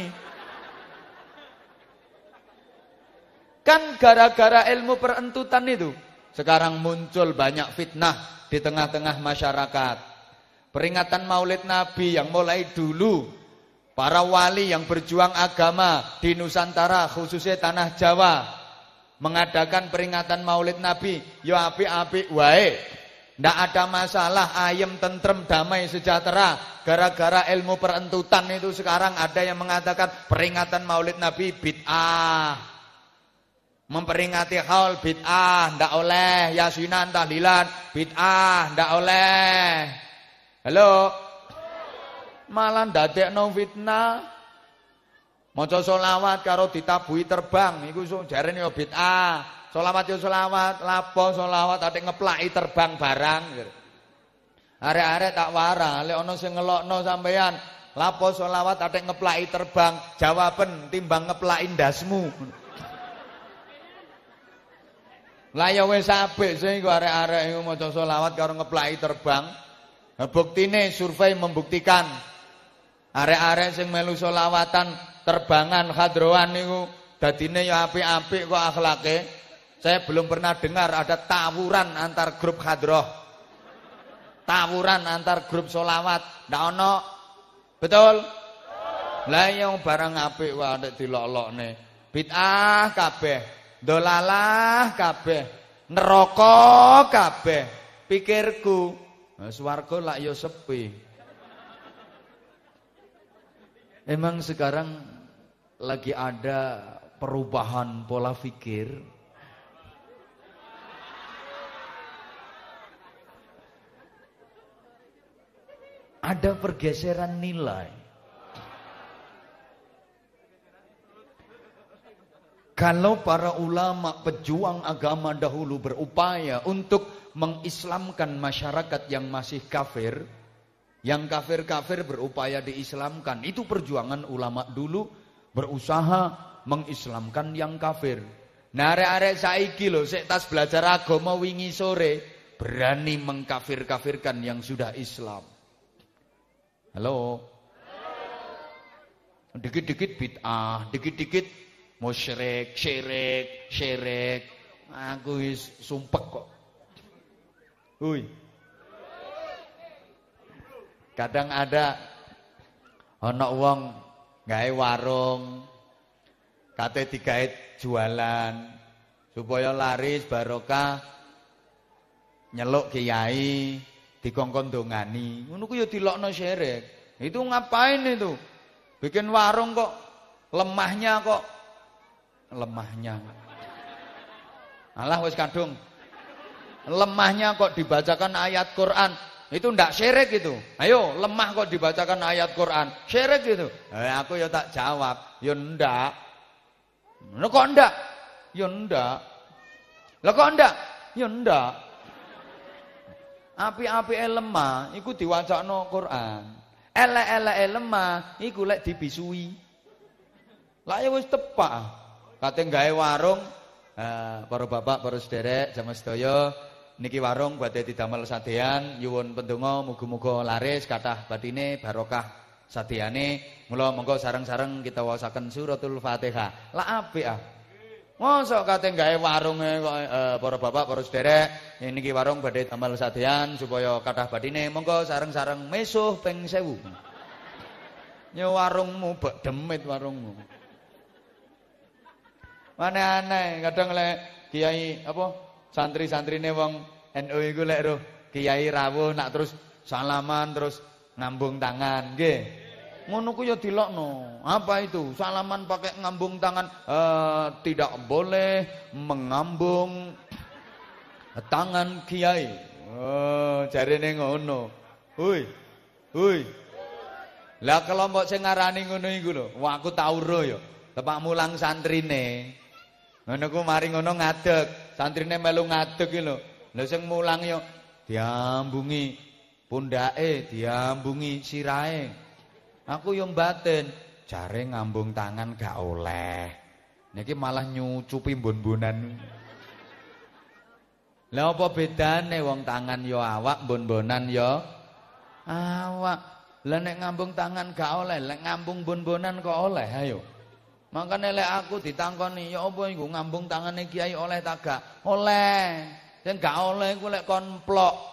A: Kan gara-gara ilmu perentutan itu sekarang muncul banyak fitnah di tengah-tengah masyarakat. Peringatan Maulid Nabi yang mulai dulu para wali yang berjuang agama di Nusantara khususnya tanah Jawa mengadakan peringatan Maulid Nabi, yo apik-apik wae. Ndak ada masalah, ayem, tentrem, damai, sejahtera. Gara-gara ilmu perentutan itu sekarang ada yang mengatakan peringatan Maulid Nabi bid'ah. Memperingati haul bid'ah, ndak oleh. Yasinan, tahlilan, bid'ah, ndak oleh. Halo? Malah ndadekno fitnah. Maca selawat karo ditabuhi terbang, iku jarene yo bid'ah. Solawat yo solawat, lapo solawat atik ngeplaki terbang barang. Arek-arek tak wara, lek ana sing ngelokno sampean, lapo solawat atik ngeplaki terbang, jawaben timbang ngeplaki ndasmu. Lah ya wis apik sing iku arek-arek iku maca solawat karo ngeplaki terbang. Buktine survei membuktikan arek-arek sing melu solawatan terbangan khadroan niku dadine ya apik-apik kok akhlake. Saya belum pernah dengar ada tawuran antar grup khadroh. Tawuran antar grup solawat. Ndak ono. Betul? Lah yang barang apik wae nek dilok-lokne. Bid'ah kabeh, dolalah kabeh, neraka kabeh. Pikirku, swarga lak ya sepi. Emang sekarang lagi ada perubahan pola pikir. Ada pergeseran nilai. Kalau para ulama pejuang agama dahulu berupaya untuk mengislamkan masyarakat yang masih kafir, yang kafir-kafir berupaya diislamkan, itu perjuangan ulama dulu berusaha mengislamkan yang kafir. Nah, arek-arek saiki lho, sik tas belajar agama wingi sore berani mengkafir-kafirkan yang sudah Islam. Halo. Dikit-dikit bid'ah, dikit-dikit musyrik, syirik. Aku wis sumpek kok. Hui. Kadang ada ana wong gawe warung, kate digawe jualan supaya laris barokah, nyeluk kiai, dikongkon dongani, ngono ku ya dilokno syirik. Itu ngapain itu? Bikin warung kok lemahnya. Alah wis kadung. Lemahnya kok dibacakan ayat Quran. Itu ndak syirik itu. Ayo, lemah kok dibacakan ayat Quran. Syirik itu. Aku ya tak jawab, ya ndak. Lho kok ndak? Ya ndak. Lah kok ndak? Ya ndak. Api-apike lemah iku diwacakno Quran. Elek-eleke lemah iku lek dibisui. Lah ya wis tepak. Kate gawe warung, para bapak, para sederek, jamaah sedaya, niki warung badhe didamel sadean, nyuwun pendonga muga-muga laris kathah batine barokah sadeyane. Mula monggo sareng-sareng kita waosaken suratul Fatihah. Lah apik ah. Mosok kate gawe warunge kok para bapak, para sederek, niki warung badhe damel sadean supaya kathah batine. Monggo sareng-sareng mesuh ping 1000. Nyo warungmu bek demit warungmu. Aneh-aneh kadang lek kiai apa santri-santrine wong NU iku lek roh kiai rawuh nak terus salaman terus ngambung tangan nggih. Ngono ku ya dilokno. Apa itu? Salaman pakai ngambung tangan. Tidak boleh mengambung tangan kiai. Oh, jarene ngono. Hui. Hui. Lah kelompok sing ngarani ngono iku lho. Wah, aku tau ro ya. Tepak mulang santrine. Ngono ku mari ngono ngadeg. Santrine melu ngadeg iki lho. Lah sing mulang yo diambungi pundake, diambungi sirahe. Aku yang batin, jare ngambung tangan gak oleh. Niki malah nyucupi bon-bonan. Lah apa bedane wong tangan yo awak, bon-bonan yo awak. Lah nek ngambung tangan gak oleh, lek ngambung bon-bonan kok oleh ayo. Makane lek aku ditangkoni, ya apa iku ngambung tangane kiai oleh ta gak? Oleh. Sing gak oleh iku lek kon plok.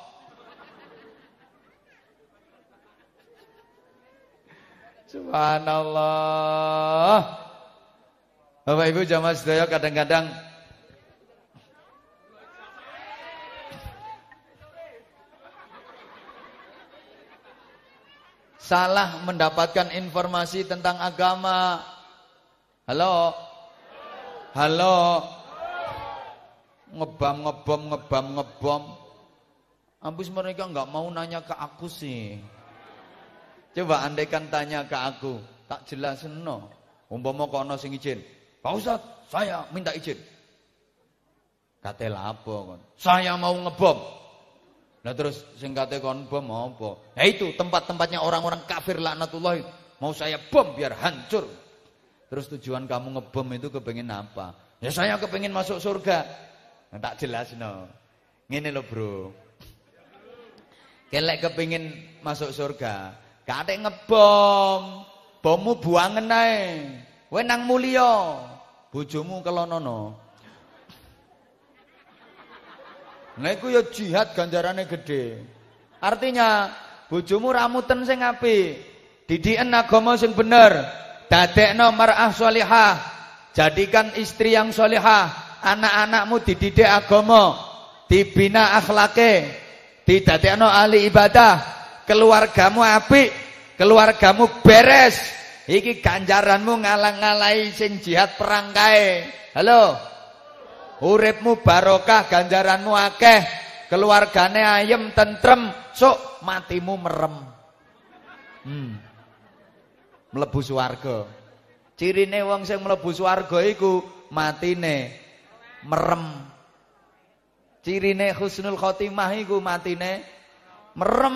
A: Subhanallah. Bapak Ibu jamaah sedaya kadang-kadang salah mendapatkan informasi tentang agama. Halo. Halo. Ngebam. Habis mereka enggak mau nanya ke aku sih. Coba andaikan tanya ke aku, tak jelasin no. Umpama kok ana sing izin. Pak Ustaz, saya minta izin. Kate lapo kon? Saya mau ngebom. Nah terus sing kate kon bom apa? Ya itu tempat-tempatnya orang-orang kafir laknatullah. Mau saya bom biar hancur. Terus tujuan kamu ngebom itu kepengen apa? Ya saya kepengen masuk surga. Nah, tak jelasno. Ngene lho, Bro. Kelek kepengin masuk surga, kate ngebom, bommu buangen ae. Kowe nang mulya, bojomu kelonono. Nah iku ya jihad ganjarane gede. Artinya bojomu ramuten sing apik, didiken agama sing bener, dadekno mar'ah sholihah, jadikan istri yang sholihah, anak-anakmu dididik agama, dibina akhlake, didadekno ahli ibadah, keluargamu apik, keluargamu beres. Iki ganjaranmu ngalang-ngalahi sing jihad perang kae. Halo. Uripmu barokah, ganjaranmu akeh, keluargane ayem tentrem, sok matimu merem. Mlebu swarga. Cirine wong sing mlebu swarga iku matine merem. Cirine husnul khotimah iku matine merem.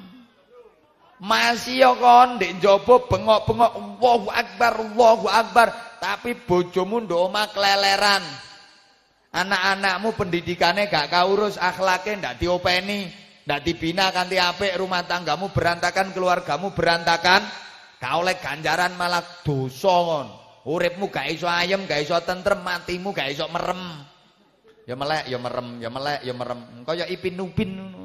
A: Masih kon ndek njaba bengok-bengok Allahu Akbar, tapi bojomu ndok omah kleleran. Anak-anakmu pendidikane gak kaurus, akhlake ndak diopeni, ndak dibina kanthi apik, rumah tanggamu berantakan, keluargamu berantakan, gak oleh ganjaran malah dosa kon. Uripmu gak iso ayem, gak iso tentrem, matimu gak iso merem. Ya melek, ya merem, ya melek, ya merem. Kaya Ipin Upin ngono.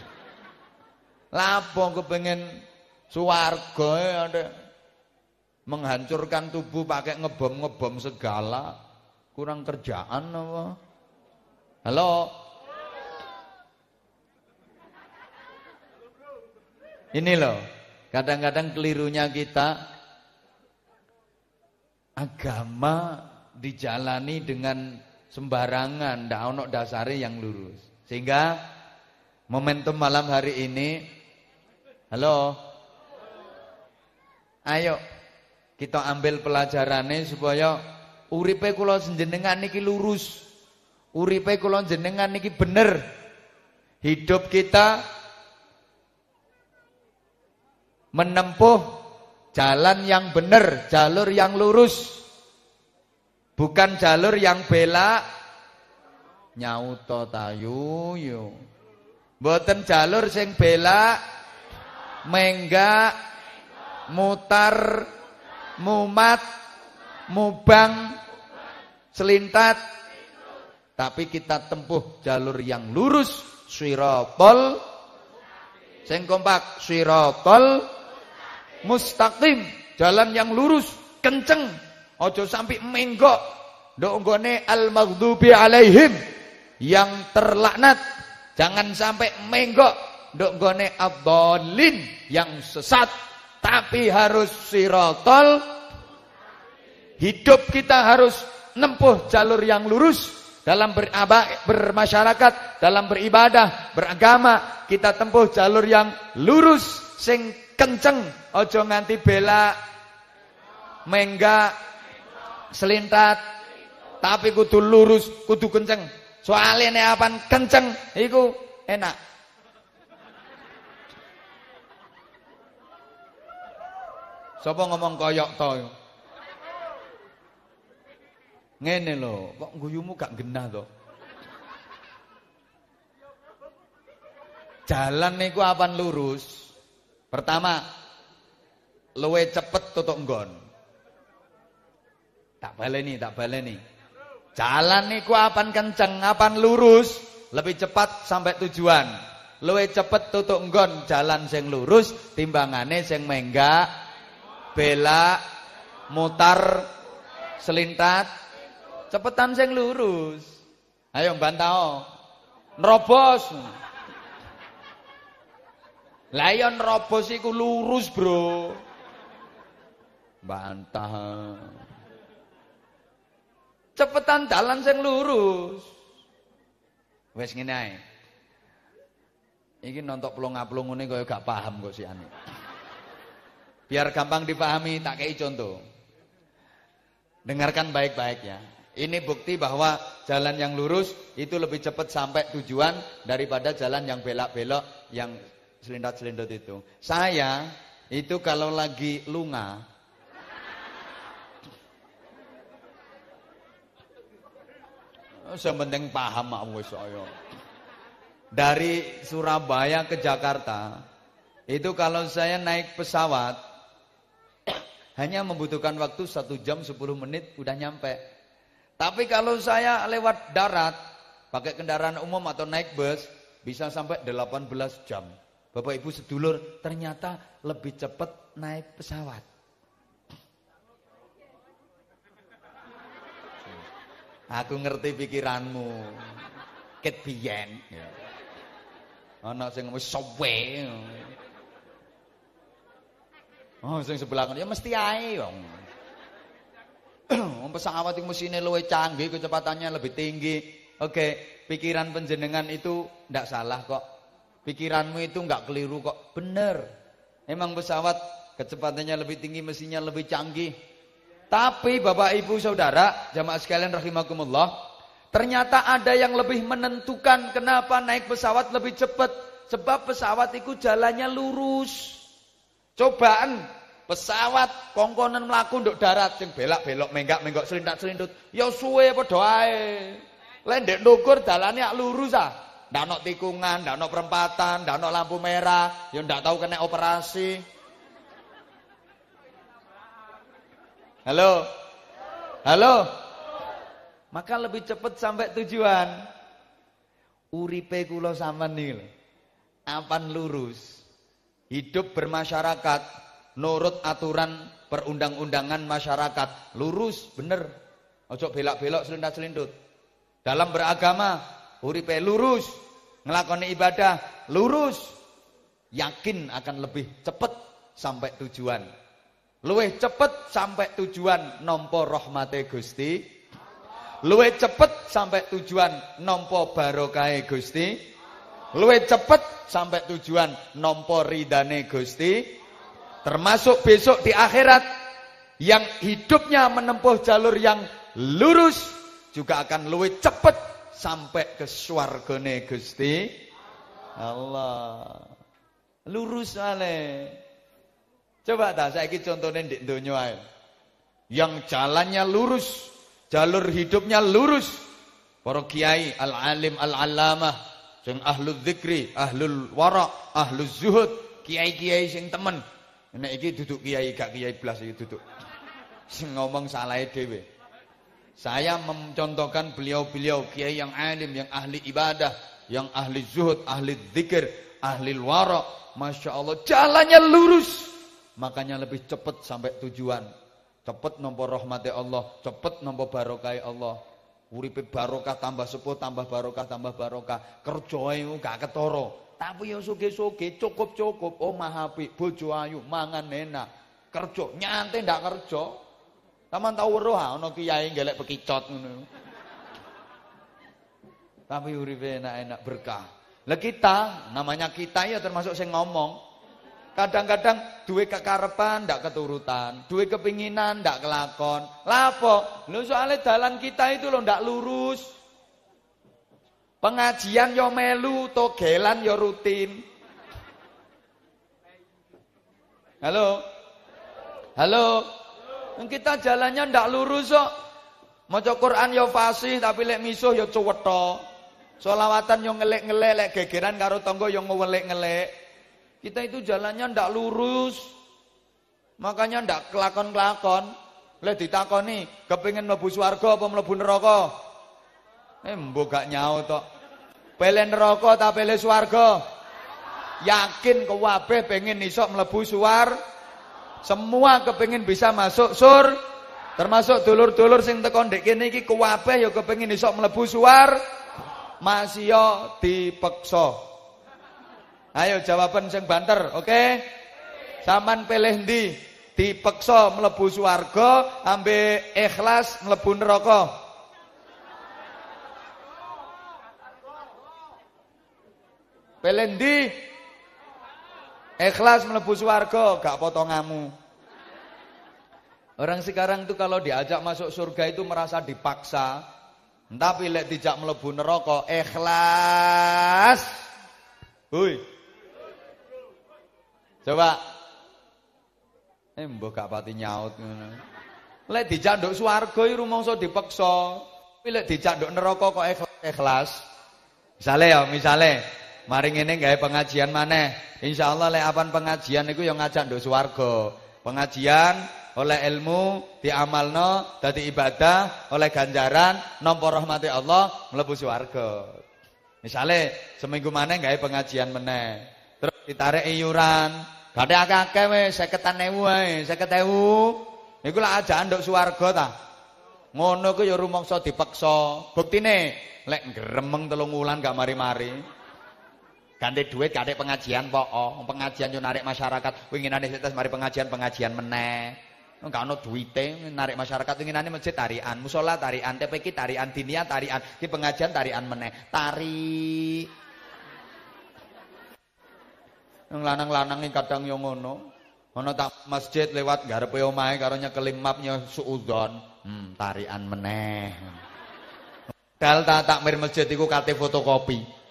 A: Lapo kepengen swarga ada menghancurkan tubuh pakai ngebom-ngebom segala, kurang kerjaan apa? Halo. Ini loh, kadang-kadang kelirunya kita, agama dijalani dengan sembarangan, ndak ono dasare yang lurus. Sehingga momentum malam hari ini, halo, ayo kita ambil pelajarannya supaya uripe kula jenengan niki lurus, uripe kula jenengan niki bener, hidup kita menempuh jalan yang bener, jalur yang lurus, bukan jalur yang belak Nyauta tayuyu. Mboten jalur sing belak, menggak, mutar, mumat, mubang, selintat. Tapi kita tempuh jalur yang lurus, shiratal, sing kompak, shiratal mustaqim, jalan yang lurus, kenceng, ojo sampai menggok, ndok nggone al-maghdubi alaihim, yang terlaknat, jangan sampai menggok, ndok nggone ad-dallin, yang sesat, tapi harus shiratal. Hidup kita harus nempuh jalur yang lurus. Dalam bermasyarakat, dalam beribadah, beragama, kita tempuh jalur yang lurus, sing kenceng, ojo nganti bela, menggak, selintat, tapi kudu lurus, kudu kenceng. Soalnya nek apan kenceng, iku enak. Sapa ngomong koyok to? Ngene lho, kok guyumu gak genah to? Jalan niku apan lurus. Pertama, luwe cepet tutuk nggon. Tak baleni. Jalan niku apan kenceng, apan lurus, lebih cepat sampai tujuan. Luwe cepet tutuk nggon jalan sing lurus timbangane sing menggak, belak, mutar, selintat. Cepetan sing lurus. Ayo bantao. Nerobos. Lah iya nerobos iku lurus, Bro. Bantah. Cepetan dalan sing lurus. Wes ngene ae. Iki nontok plong-aplong ngene kaya gak paham kok si ane. Biar gampang dipahami tak kei contoh. Dengarkan baik-baik ya. Ini bukti bahwa jalan yang lurus itu lebih cepat sampai tujuan daripada jalan yang belak-belok, yang selindat-selindut itu. Saya itu kalau lagi lunga, sepenting paham mak wis saya. Dari Surabaya ke Jakarta, itu kalau saya naik pesawat hanya membutuhkan waktu 1 jam 10 menit udah nyampe. Tapi kalau saya lewat darat, pakai kendaraan umum atau naik bus, bisa sampai 18 jam. Bapak Ibu sedulur, ternyata lebih cepat naik pesawat. Aku ngerti pikiranmu. Ket biyen. Ana sing wis sowe. Oh, sing sebelah kan ya mesti ae wong. Pesawat yang mesinnya lebih canggih, kecepatannya lebih tinggi. Oke, pikiran penjenengan itu tidak salah kok. Pikiranmu itu nggak keliru kok, bener. Emang pesawat kecepatannya lebih tinggi, mesinnya lebih canggih. Tapi Bapak Ibu Saudara, jamaah sekalian rahimakumullah, ternyata ada yang lebih menentukan kenapa naik pesawat lebih cepat. Sebab pesawat itu jalannya lurus. Cobaan pesawat kongkonan mlaku nduk darat sing belak-belok menggak-menggok selintat-selintut ya suwe padha ae. Lek ndek ndukur dalane ak lurus ah. Ndak ono tikungan, ndak ono perempatan, ndak ono lampu merah, ya ndak tahu kena operasi. Halo. Halo. Maka lebih cepat sampai tujuan. Uripe kula sampean niki lho. Apan lurus. Hidup bermasyarakat nurut aturan perundang-undangan masyarakat, lurus, bener. Ojo belak-belok selintat-selintut. Dalam beragama, uripe lurus, ngelakoni ibadah, lurus. Yakin akan lebih cepat sampai tujuan. Luwih cepat sampai tujuan nampa rahmate Gusti. Luwih cepat sampai tujuan nampa barokahe Gusti. Luwih cepat sampai tujuan nampa ridane Gusti. Termasuk besok di akhirat yang hidupnya menempuh jalur yang lurus juga akan luwih cepat sampai ke swargane Gusti Allah. Lurus ale. Coba ta saiki contone ndek donya ae. Yang jalannya lurus, jalur hidupnya lurus, para kiai, al-alim, al-allamah, sing ahlul dzikri, ahlul wara, ahlul zuhud, kiai-kiai sing temen. Nek iki duduk kiai gak kiai blas iki duduk. Sing ngomong salahe dhewe. Saya mencontohkan beliau-beliau kiai yang alim, yang ahli ibadah, yang ahli zuhud, ahli dzikir, ahli wara. Masya Allah, jalannya lurus. Makanya lebih cepat sampai tujuan. Cepat nampa rahmati Allah, cepat nampa barokah Allah. Uripe barokah tambah sepuh, tambah barokah, tambah barokah. Kerjae gak ketara. Tapi ya sugih-sugih, cukup-cukup, omah apik, bojo ayu, mangan enak. Kerja, nyantai ndak kerja. Taman tau weruh ana kiai ngelek bekicot ngono. Tapi uripe enak-enak berkah. Lah kita, namanya kita ya termasuk sing ngomong. Kadang-kadang duwe kekarepan ndak keturutan, duwe kepinginan ndak kelakon. Lah apa? Lho soalnya dalan kita itu lho ndak lurus. Pengajian yo melu, togelan yo rutin. Halo? Halo? Kita jalannya ndak lurus kok. Maca Quran yo fasih tapi lek misuh yo cuwetha. Sholawatan yo ngelek-ngelek, lek gegeran karo tangga yo ngelek-ngelek. Kita itu jalannya ndak lurus. Makanya ndak kelakon-kelakon. Lek ditakoni, kepengin mlebu swarga apa mlebu neraka? Mbok gak nyaut tok. Pilih neraka ta pilih swarga? Yakin kabeh pengen iso mlebu semua kepengin bisa masuk termasuk dulur-dulur sing teko ndek kene iki kabeh ya kepengin iso mlebu masih yo dipeksa. Ayo jawaban sing banter, oke? Saman pilih ndi? Dipeksa mlebu swarga ambek ikhlas mlebu neraka? Pilih ndi? Ikhlas mlebu swarga, gak potonganmu. Orang sekarang tuh kalau diajak masuk surga itu merasa dipaksa. Tapi lek dijak mlebu neraka ikhlas. Hui. Coba. Mbok gak pati nyaut ngono. Lek dijak nduk swarga iki rumangsa dipeksa. Tapi lek dijak nduk neraka kok ikhlas. Misale mari ngene gawe pengajian maneh. Insyaallah lek apan pengajian iku ya ngajak nduk swarga. Pengajian oleh ilmu diamalno dadi ibadah, oleh ganjaran nampa rahmati Allah mlebu swarga. Misale seminggu maneh gawe pengajian meneh. Terus ditarik iuran. Badhe akeh-akeh wis 50.000 wae, 50.000. Niku lak ajaan nduk swarga ta. Ngono ku ya rumangsa dipeksa. Buktine lek gremeng 3 wulan gak mari-mari. Ganti duit ganti pengajian pokok. Pengajian yo narik masyarakat. Winginane setes mari pengajian meneh. Enggak ono duite narik masyarakat winginane masjid tarian, musala tarian, TPQ tarian, dinia tarian, ki pengajian tarian meneh. Tari. Yang lanang-lanang iki kadang yo ngono. Ana tak masjid lewat garepe omahe karo nyekeli mapnya suudzon. Tarian meneh. Dal takmir masjid iku kate fotokopi.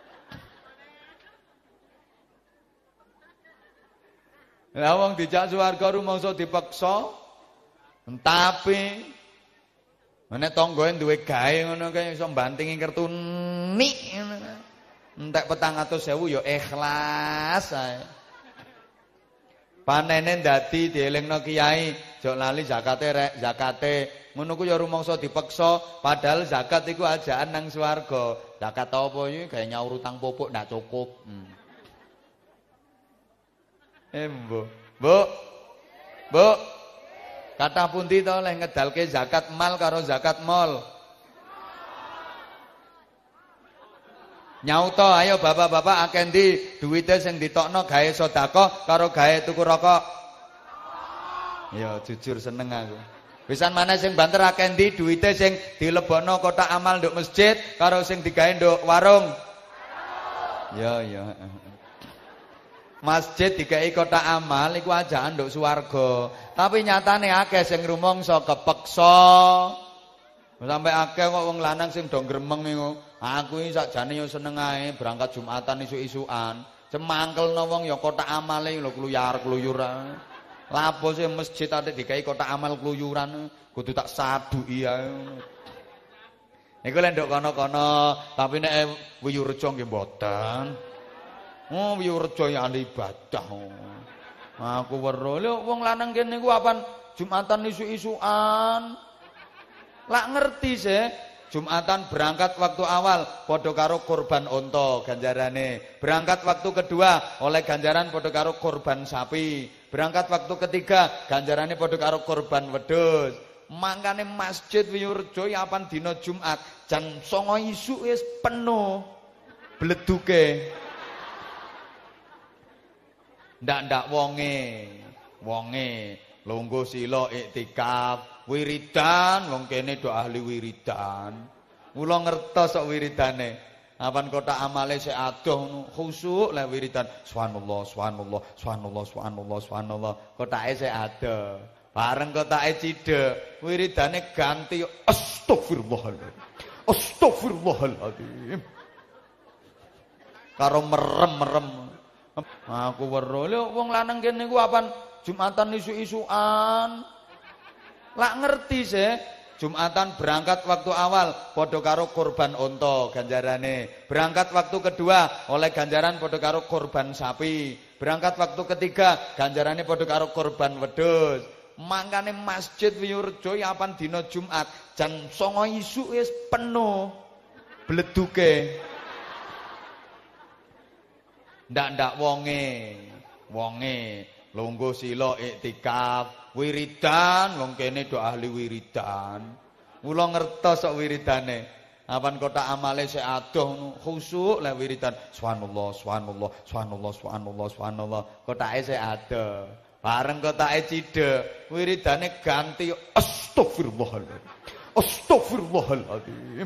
A: Lah wong dijak swarga rumangsa dipeksa. Tapi nek tanggoe duwe gawe ngono kae iso mbantingi kertu nik ngono. Entek 400.000 ya ikhlas ae. Panene dadi dielingno kiai, aja lali zakate rek, zakate. Ngono ku ya rumangsa dipeksa, padahal zakat iku ajaan nang swarga. Zakat apa iki gawe nyaur utang pupuk ndak cukup. Bu. Kata pundi to oleh ngedalke zakat mal karo zakat mall? Nyauto ayo bapak-bapak akeh ndi duwite sing ditokno gawe sedekah karo gawe tuku rokok? Ya jujur seneng aku. Pisan maneh sing banter akeh ndi duwite sing dilebokno kotak amal nduk masjid karo sing digawe nduk warung? Ya. Masjid dikai kotak amal iku ajaan nduk swarga. Tapi nyatane akeh sing rumangsa kepeksa. Sampai akeh kok wong lanang sing do gremeng iku. Aku iki sakjane yo seneng ae berangkat Jumatan isuk-isukan. Cemangkelno wong ya kotak amale lho kluyur-kluyur. Lapo sih masjid ate dikai kotak amal kluyuran kudu tak saduki ae. Niku lek nduk kono-kono, tapi nek Wiyurejo nggih mboten. Oh, Wiyurejo ya ahli ibadah. Aku weruh lho wong lanang kene niku apan Jumatan isu-isuan. Lak ngerti sih. Jumatan berangkat waktu awal padha karo kurban unta ganjarane. Berangkat waktu kedua oleh ganjaran padha karo kurban sapi. Berangkat waktu ketiga ganjarane padha karo kurban wedhus. Mangkane masjid Wiyurejo ya apan dina Jumat jam 09.00 isuk wis penuh bleduke. Ndak wonge lungguh sila iktikaf wiridan wong kene do ahli wiridan. Mula ngertos sok wiridane. Apan kotak amale sik adoh khusuk lek wiridan subhanallah subhanallah subhanallah subhanallah subhanallah kotake sik adoh. Bareng kotake cidhek, wiridane ganti astagfirullahaladzim. Astagfirullahaladzim. Karo merem-merem. Aku weruh lho wong lanang kene niku apan Jumatan isu-isuan. Lak ngerti sih. Jumatan berangkat waktu awal padha karo kurban unta ganjarane. Berangkat waktu kedua oleh ganjaran padha karo kurban sapi. Berangkat waktu ketiga ganjarane padha karo kurban wedhus. Mangkane masjid Wiyurejo ya apan dina Jumat jam 09.00 isuk wis penuh bleduke. Ndak wonge lungguh sila iktikaf wiridan wong kene do ahli wiridan. Mula ngertos sok wiridane. Apan kotak amale sik adoh khusuk lek wiridan subhanallah subhanallah subhanallah subhanallah subhanallah kotake sik adoh. Bareng kotake cidhek, wiridane ganti astagfirullahaladzim. Astagfirullahaladzim.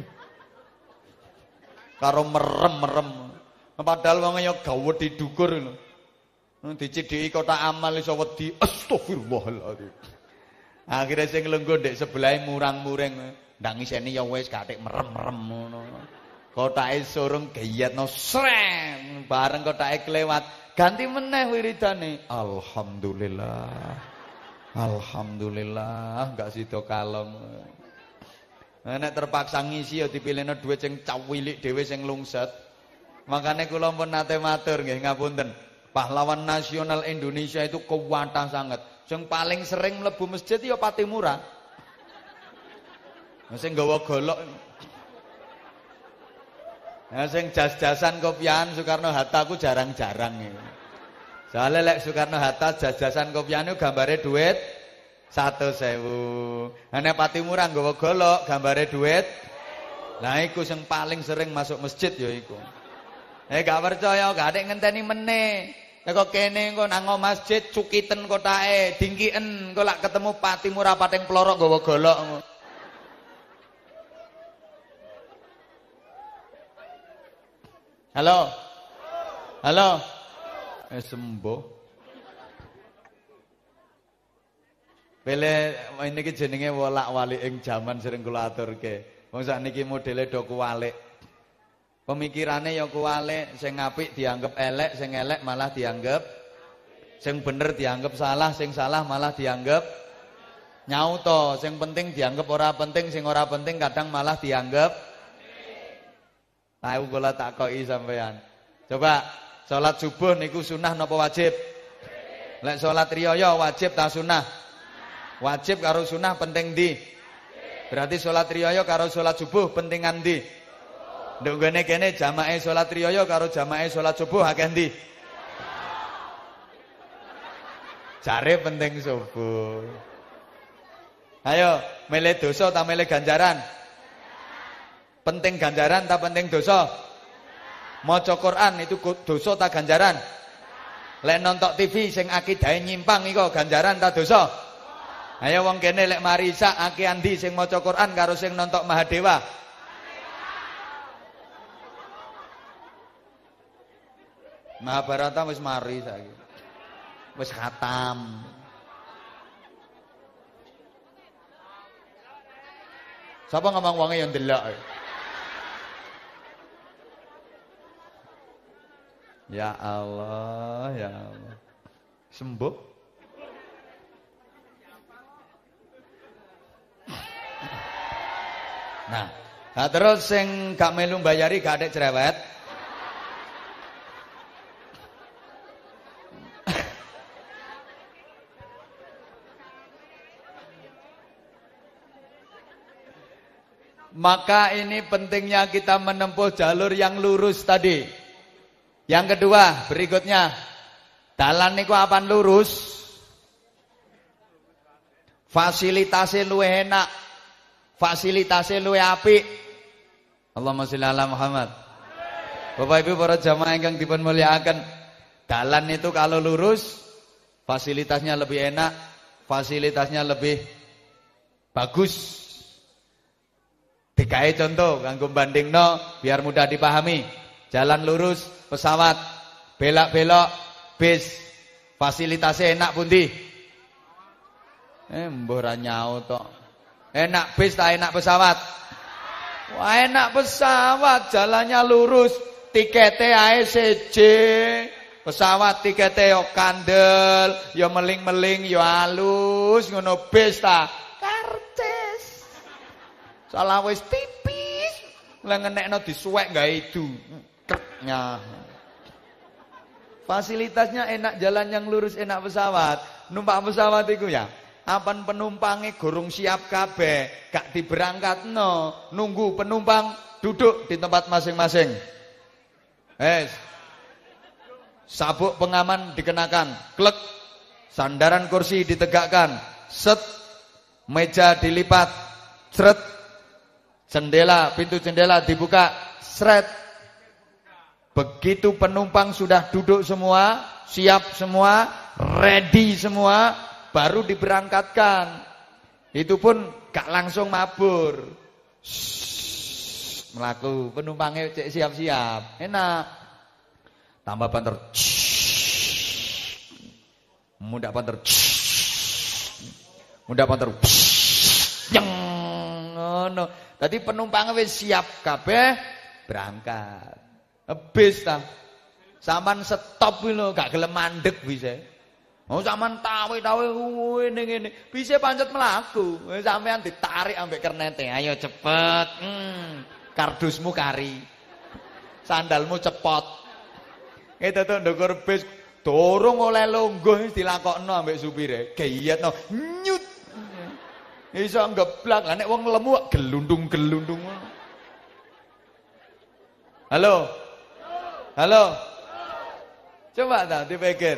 A: Karo merem-merem. Padahal wong ya gawe didukur lho. Dicidhiki kotak amal iso wedi astagfirullahaladzim. Akhire sing lenggo ndek sebelahe murang-muring. Ndang ngiseni ya wis kathik merem-merem ngono. Kotake surung geyetno sreng. Bareng kotake kelewat ganti meneh wiridane. Alhamdulillah. Alhamdulillah enggak sida kalem. Nek terpaksa ngisi ya dipilihno dhuwit sing cawilik dhewe sing lungset. Makane kula pun nate matur nggih ngapunten. Pahlawan nasional Indonesia itu kuwatah sangat. Sing paling sering mlebu masjid ya Patimura. Sing nggawa golok. Nah, sing jas-jasan kopian Soekarno-Hatta ku jarang-jarang iki. Soale lek Soekarno-Hatta jas-jasan kopian itu gambare duit 100.000. Nek Patimura nggawa golok gambare duit. Lah iku sing paling sering masuk masjid ya iku. Gak percaya gak adek ngenteni meneh. Nek kok kene engko nang masjid cukiten kotake, dingkiken engko lak ketemu Patimura pating plorok nggawa golok. Halo. Halo. Sembuh. Pele ini ki jenenge wolak-walik ing jaman sering kula aturke. Wong sakniki modele do kuwalik. Pemikirane ya kuwalik, sing apik dianggap elek, sing elek malah dianggap sing bener dianggap salah, sing salah malah dianggap nyauto, sing penting dianggap ora penting, sing ora penting kadang malah dianggap. Tahu kula takoki sampean. Coba salat subuh niku sunah napa wajib? Lek salat riyaya wajib ta sunah? Wajib karo sunah penting ndi? Berarti salat riyaya karo salat subuh pentingan ndi? Nduk ngene kene jamaah salat riyaya karo jamaah salat subuh akeh ndi? Jare penting subuh. Ayo, milih dosa ta milih ganjaran? Penting ganjaran tak penting dosa? Maca Quran itu dosa tak ganjaran? Lek nonton TV sing akidahe nyimpang iku ganjaran tak dosa? Ayo wong kene lek mari sak aki andi sing maca Quran karo sing nonton Mahadewa? Mahabharata wis mari saiki. Wis khatam. Sapa ngomong wonge yang ndelok? Ya Allah, ya Allah. Sembuh. Nah, Nah, terus sing gak melu bayari gak ada cerewet. Maka ini pentingnya kita menempuh jalur yang lurus tadi. Yang kedua, berikutnya, dalan niku apaan lurus? Fasilitasnya luwih enak, fasilitasnya luwih apik. Allahumma sholli ala Muhammad. Bapak Ibu para jamaah ingkang dipun mulyakaken, dalan itu kalau lurus, fasilitasnya lebih enak, fasilitasnya lebih bagus. Digawe contoh kanggo bandingno biar mudah dipahami. Jalan lurus, pesawat, belok-belok, bis. Fasilitasnya enak pundi? Mbah ra nyaut tok. Enak bis ta enak pesawat? Wah, enak pesawat, jalannya lurus, tiketnya ae seje. Pesawat tiketnya yo kandel, yo meling-meling, yo halus, ngono bis ta. Salah wis tipis, lah ngenekno disuwek gawe idu. Kreknya. Fasilitasnya enak, jalan yang lurus, enak pesawat. Numpak pesawat iku ya, apan penumpangnya gorong siap kabeh, gak diberangkatno, nunggu penumpang duduk di tempat masing-masing. Sabuk pengaman dikenakan, klek, sandaran kursi ditegakkan, set, meja dilipat, seret, jendela, pintu jendela dibuka, seret. Begitu penumpang sudah duduk semua, siap semua, ready semua, baru diberangkatkan. Itu pun gak langsung mabur. Melaku, penumpangnya cek siap-siap, enak. Tambah banter, mudah banter, mudah banter, yang ngono. Tadi penumpangnya wis siap kabeh berangkat. Bis ta. Saman stop kuwi lho, gak gelem mandeg bisa. Oh saman tawe-tawe ngene. Bisa pancet mlaku. Sampean ditarik ambek kernete. Ayo cepet. Kardusmu kari. Sandalmu cepot. Itu tuh ndukur bis dorong oleh longgo dilakokno ambek supire. Geyetno. Nyut. Iso ngeblak, lah nek wong lemu gelundung-gelundung. Halo? Halo? Coba tak dipikir.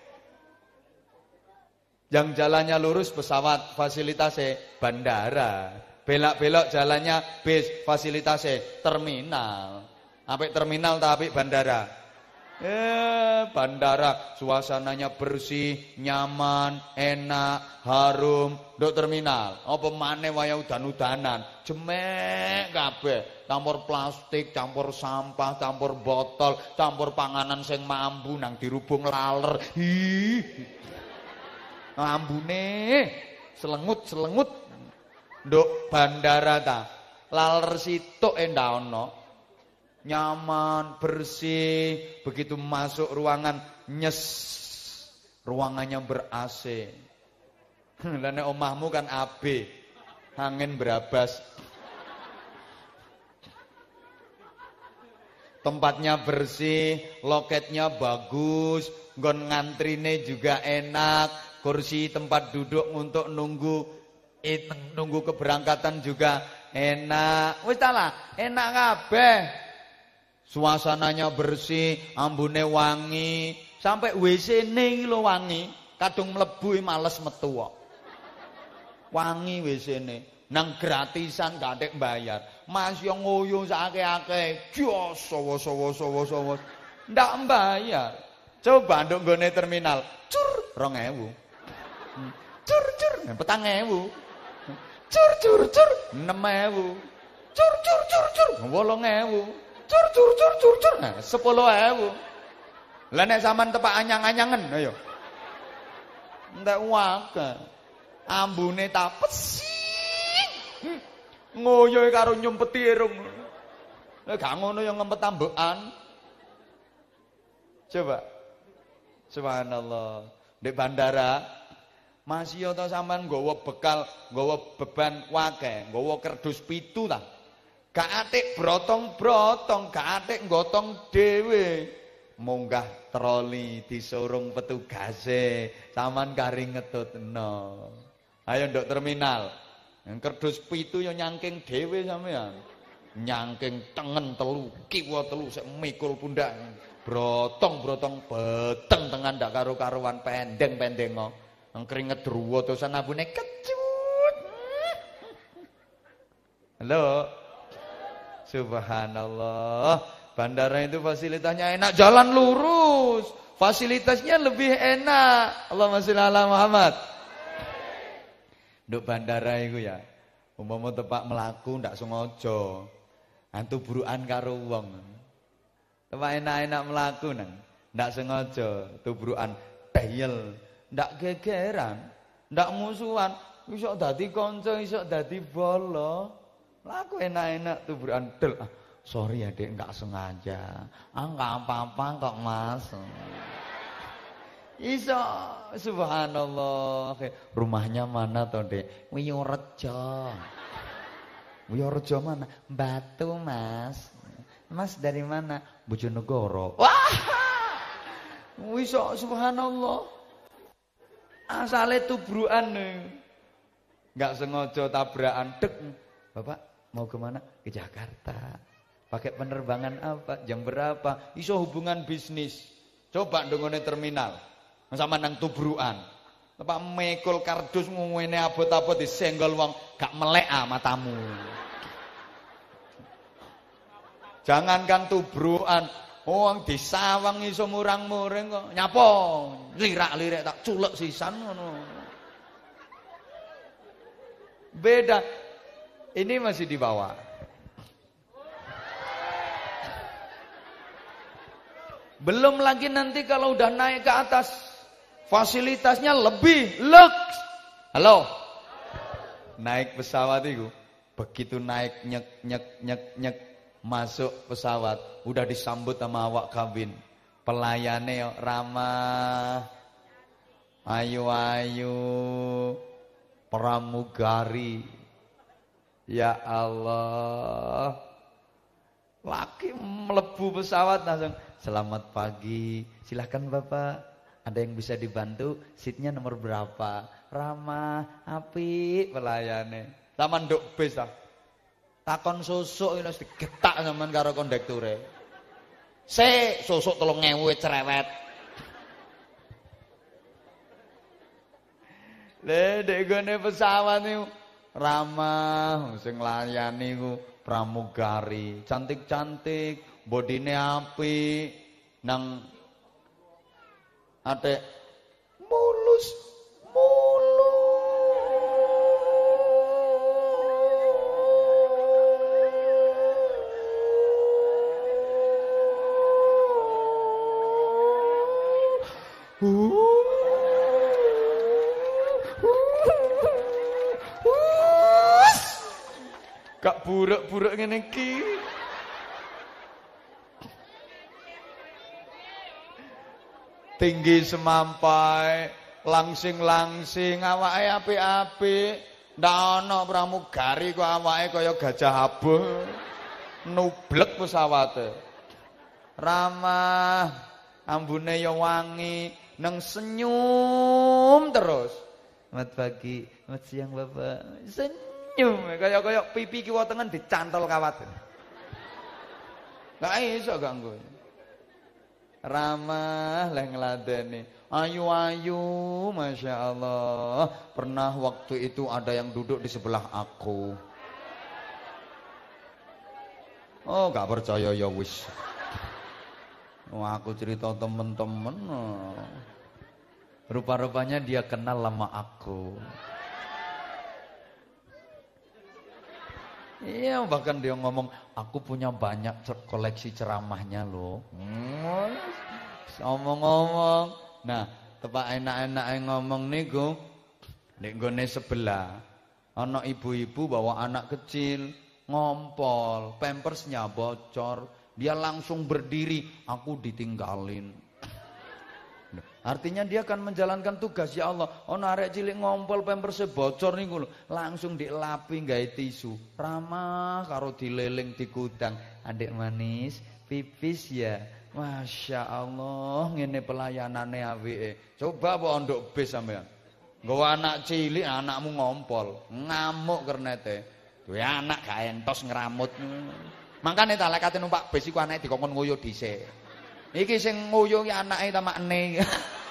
A: Yang jalannya lurus pesawat, fasilitasnya bandara. Belok-belok jalannya bis, fasilitasnya terminal. Apik terminal tak apik bandara? Bandara suasananya bersih, nyaman, enak, harum. Nduk terminal, apa maneh waya udan-udanan, jemek kabeh, campur plastik, campur sampah, campur botol, campur panganan sing mambu nang dirubung laler. Ambune selengut-selengut. Nduk bandara ta, laler situk ndak ono. Nyaman, bersih, begitu masuk ruangan nyes, ruangannya ber-AC. Lah nek omahmu kan AB, angin berabas. Tempatnya bersih, loketnya bagus, nggon ngantrine juga enak, kursi tempat duduk untuk nunggu keberangkatan juga enak. Wis ta lah, enak kabeh. Suasananya bersih, ambune wangi, sampai WC-ne iki lho wangi, kadung mlebu males metu kok. Wangi WC-ne, nang gratisan gak adek bayar. Mas yo ngoyo sakake-ake, jos sowo. Ndak bayar. Coba nduk nggone terminal, cur 2000. Cur 4000. Cur 6000. Cur 8000. Cur. 10.000. Lah nek sampean tepak anyang-anyangen, ayo. Ndak wae. Ambune ta pesing. Ngoyo karo nyumpeti irung. Lah gak ngono yang ngempet ambekan. Coba. Subhanallah. Di bandara masih to sampean nggawa bekal, nggawa beban wake, nggawa kerdus 7 ta. Gak atik brotong-brotong, gak atik gotong dhewe. Munggah troli disurung petugase, sampean kari ngetutno. Ayo nduk terminal. Yang kerdus pitu yo nyangking dhewe sampean. Nyangking tengen telu, kiwa telu sik mikul pundak. Brotong-brotong beteng tengan ndak karo-karuan pendeng-pendengo. Nang keringet druwa terusan abune kecut. Halo. Subhanallah. Bandara itu fasilitasnya enak, jalan lurus. Fasilitasnya lebih enak. Allahumma sholli ala Muhammad. Nduk bandara iku ya. Umpama tepak mlaku ndak sengaja. Antu burukan karo wong. Tepak enak-enak mlaku nang ndak sengaja tubrukan teyel, ndak gegeran, ndak musuhan, iso dadi kanca, iso dadi bolo. Mlaku enak-enak tubrukan del. Sorry ya Dek, enggak sengaja. Enggak apa-apa kok Mas. Iso, subhanallah. Rumahnya mana toh Dek? Wiyorejo. Wiyorejo mana? Batu Mas. Mas dari mana? Bojonegoro. Wah! Iso, subhanallah. Asale tubrukan. Enggak sengaja tabrakan. Dek. Bapak mau kemana? Ke Jakarta. Pakai penerbangan apa? Jam berapa? Iso hubungan bisnis. Coba ndongone terminal. Sama nang tubrukan. Bapak mekul kardus ngene abot-abot disenggol wong gak melek matamu. Jangankan tubrukan, wong disawang iso murang-muring kok. Nyapa? Lirak-lirik tak culek sisan ngono. Beda. Ini masih di bawah. Belum lagi nanti kalau udah naik ke atas, fasilitasnya lebih lux. Halo. Naik pesawat itu, begitu naik nyek masuk pesawat, udah disambut sama awak kabin. Pelayannya ramah, ayu-ayu, pramugari. Ya Allah. Laki melebu pesawat langsung, selamat pagi, silahkan Bapak, ada yang bisa dibantu, seatnya nomor berapa? Ramah, apik pelayannya. Taman nduk bis ah. Takon susuk ini harus digetak zaman karo kondekture. Susuk 3.000 cerewet. Le dek gone pesawat niku ramah, sing nglayani ku pramugari, cantik-cantik, bodine apik, nang ate mulus. Kak buruk-buruk ngene iki. Tinggi semampai, langsing-langsing, awake apik-apik. Ndak ana pramugari kok awake kaya gajah abuh. Nublek pesawate. Ramah, ambune ya wangi, nang senyum terus. Selamat pagi, selamat siang Bapak. Senyum kaya pipi kiwa tengen dicantol kawat. Gak iso ganggu. Ramah leh ngladeni. Ayu-ayu, Masya Allah. Pernah waktu itu ada yang duduk di sebelah aku. Oh gak percaya ya wis. Aku cerita temen-temen. Rupa-rupanya dia kenal lama aku. Iya, bahkan dia ngomong, aku punya banyak koleksi ceramahnya loh. Ngomong-ngomong. Nah, tepak enak-enak ngomong niku, nek nggone sebelah ana ibu-ibu bawa anak kecil, ngompol, pampersnya bocor, dia langsung berdiri, aku ditinggalin. Artinya dia akan menjalankan tugas. Ya Allah, ono arek cilik ngompol pamperse bocor niku lho, langsung dilapi gawe tisu. Ramah karo dileling di gudang. Adik manis, pipis ya. Masya Allah, ngene pelayanane awike. Coba apa nduk bis sampean. Nggawa anak cilik, anakmu ngompol, ngamuk kernete. Duwe anak gak entos ngramut. Makane tak lekate numpak bis iku anake dikongkon nguyuh dhisik. Iki sing nguyuh ki anake ta makne.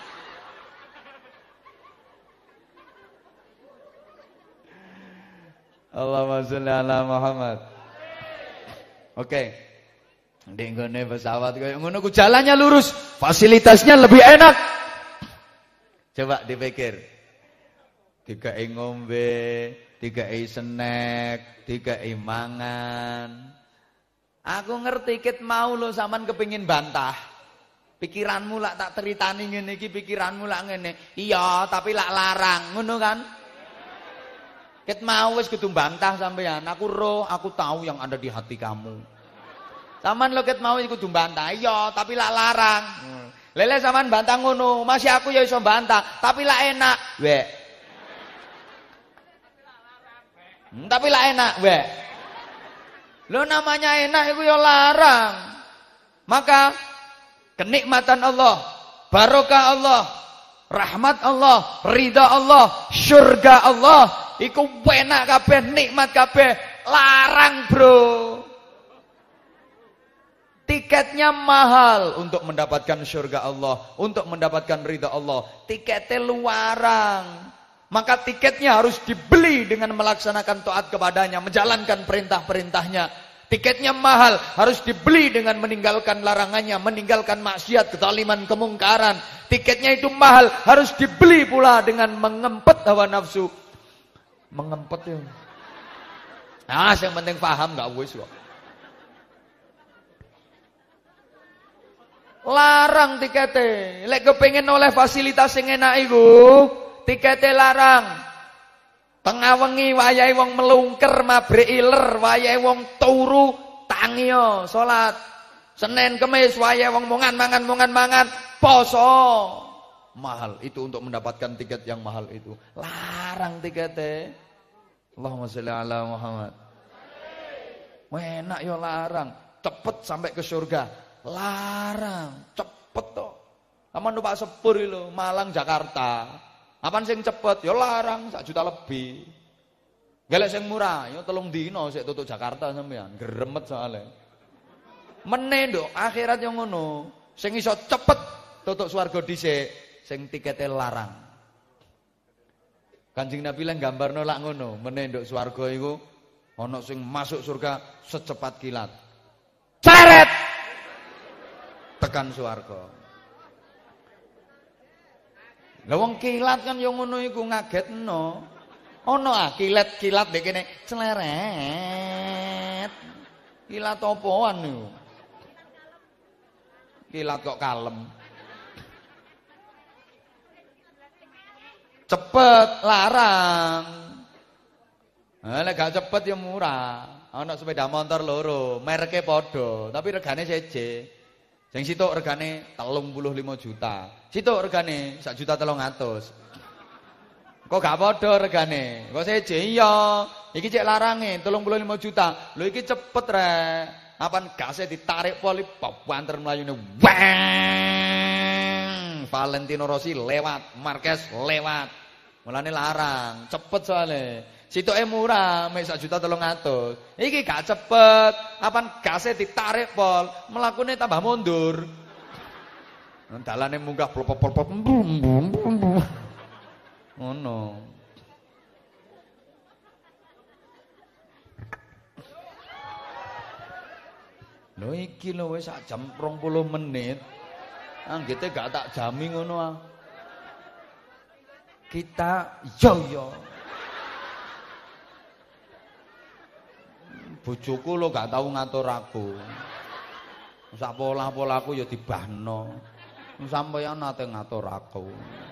A: Allahumma sholli ala Muhammad. Oke. Ndek ngene pesawat kaya ngono ku jalannya lurus, fasilitasnya lebih enak. Coba dipikir. Dikai ngombe, dikai snack, dikai mangan. Aku ngerti ket mau lo sampean kepengin bantah. Pikiranmu lak tak ceritani ngene iki, pikiranmu lak ngene. Iya, tapi lak larang, ngono kan? Ket mau wis kudu bantah sampean. Aku roh, aku tahu yang ada di hati kamu. Sampean lo ket mau kudu bantah. Iya, tapi lak larang. Lele sampean bantah ngono, masih aku ya iso bantah, tapi lak enak. Wek. Tapi lah enak, weh. Lo namanya enak itu ya larang. Maka kenikmatan Allah, barokah Allah, rahmat Allah, ridha Allah, surga Allah, iku enak kabeh, nikmat kabeh, larang bro. Tiketnya mahal untuk mendapatkan surga Allah, untuk mendapatkan ridha Allah. Tiketnya luarang. Maka tiketnya harus dibeli dengan melaksanakan taat kepadanya, menjalankan perintah-perintahnya. Tiketnya mahal, harus dibeli dengan meninggalkan larangannya, meninggalkan maksiat, kezaliman, kemungkaran. Tiketnya itu mahal, harus dibeli pula dengan mengempet hawa nafsu. Mengempet ya. Nah, yang penting paham gak wis kok. Larang tiketnya. Lek kepengin oleh fasilitas yang enak iku, tiketnya larang. Tengah wengi wayahe wong melungker mabrek iler, wayahe wong turu tangiyo salat. Senin Kemis wayahe wong mangan poso. Mahal itu untuk mendapatkan tiket yang mahal itu. Larang tiketnya. Allahumma sholli ala Muhammad. Enak yo larang, cepet sampai ke surga. Larang, cepet toh. Sama numpak sepur lho, Malang Jakarta. Apaan sing cepet? Ya larang 1 juta lebih. Galek sing murah, ya 3 dino sik tutuk Jakarta sampean. Gremet soalnya. Meneh nduk, akhirat yang ngono. Sing iso cepet tutuk swarga dhisik, sing tikete larang. Kanjeng Nabi lan gambarno lak ngono, meneh nduk swarga iku ana sing masuk surga secepat kilat. Ceret! Tekan swarga. Lah wong kilat kan yo ngono iku ngagetno. Ono kilat-kilat ndek kene cleret. Kilat opoan niku? Kilat kok kalem. Cepet larang. Lek gak cepet ya murah. Ana sepeda motor loro, mereke padha, tapi regane seje. Sing sitok regane 35 juta. Sitok regane 1.300.000. Kok gak padha regane? Kok seje iya. Iki cek larange 35 juta. Lho iki cepet rek. Apan gase ditarik poli banter mlayune. Weng! Valentino Rossi lewat, Marquez lewat. Mulane larang, cepet soalnya. Sitoke murah, mek 1.300.000. Iki gak cepet, apan gase ditarik pol, mlakune tambah mundur. Dalane munggah plop-plop. Ngono. Lho iki lho wis sak jam 20 menit. Anggite gak tak jami ngono ah. Kita yo. Bojoku lo gak tahu ngatur aku. Sak pola-polaku ya dibahno. Sampeyan nate ngatur aku.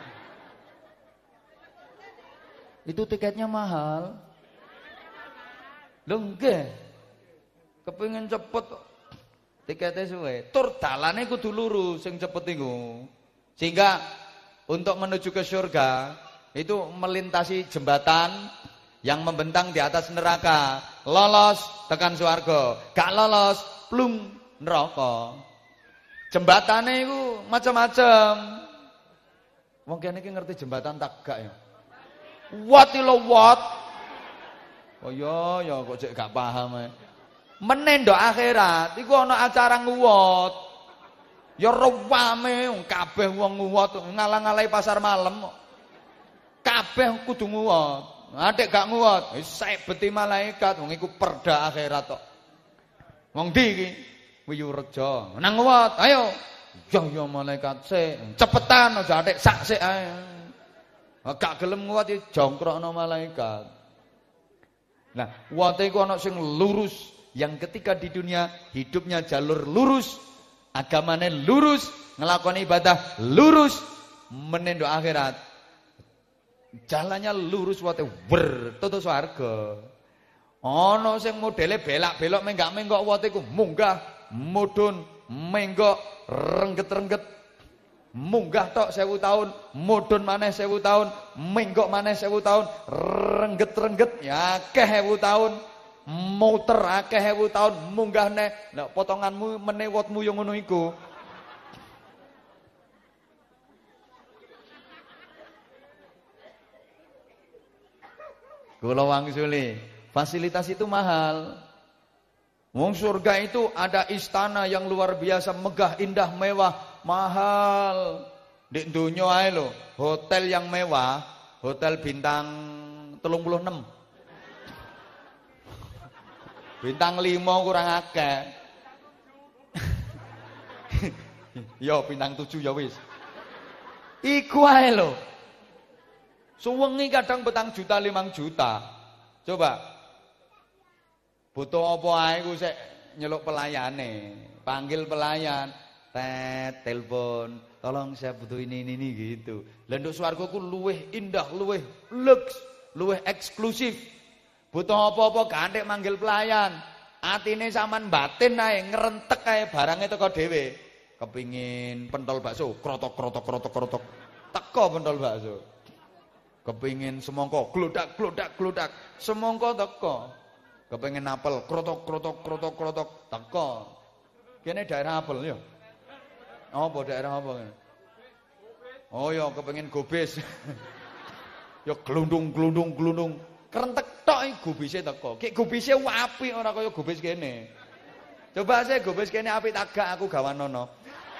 A: Itu tiketnya mahal. Lho nggih. Kepengin cepet tiketnya suwe. Tur dalane kudu lurus sing cepet iku. Sehingga untuk menuju ke surga itu melintasi jembatan yang membentang di atas neraka. Lolos tekan swarga, gak lolos plung neraka. Jembatane iku macam-macam. Wong kene iki ngerti jembatan tak gak ya? What ilo what? Oh ya kok cek gak paham. Menendok akhirat iku ana acara nguwot. Ya rewame kabeh wong nguwot ngalang-alai pasar malam. Kabeh kudu nguwot. Adik gak nguwot, wis sebeti malaikat wong iku perda akhirat tok. Wong ndi iki? Wiyureja. Nang nguwot, ayo. Ya malaikat sik, cepetan aja atik sak sik ae. Gak gelem nguwot ya jongkrokno malaikat. Nah, wote iku ana sing lurus, yang ketika di dunia hidupnya jalur lurus, agamane lurus, ngelakoni ibadah lurus, menendok akhirat. Jalannya lurus wote wer tutu swarga. Ana sing modele belak-belok menggak-menggok wote iku munggah mudhun menggok rengget-rengget munggah tok 1000 tahun mudhun maneh 1000 tahun menggok maneh 1000 tahun rengget-rengget ya akeh 1000 tahun muter akeh 1000 tahun munggah neh nek potonganmu menewotmu yo ngono iku. Kula wangsuli fasilitas itu mahal. Wong surga itu ada istana yang luar biasa megah, indah, mewah, mahal. Di dunia ae lho, hotel yang mewah, hotel bintang 36. Bintang 5 kurang akeh. Yo bintang 7 ya wis. Iku ae lho. Suwengi kadang petang juta 5 juta. Coba butuh apa ae ku sik nyeluk pelayane, panggil pelayan, telepon, tolong saya butuh ini gitu. Lah nduk swarga ku luweh indah, luweh lux, luweh eksklusif. Butuh apa-apa gantek manggil pelayan. Atine sampean batin ae ngrentek ae barange teko dhewe. Kepingin pentol bakso, krotok. Teko pentol bakso. Kepingin semangka, glodak, semangka teko. Kepengen apel, krotok, teko. Kene daerah apel ya? Apa daerah apa? Oh ya, kepengen gobes. Ya glundung. Kerentek tok iki gobese teko. Ki gobese apik ora kaya gobes kene. Coba saya gobes kene apik tagak aku gawanono.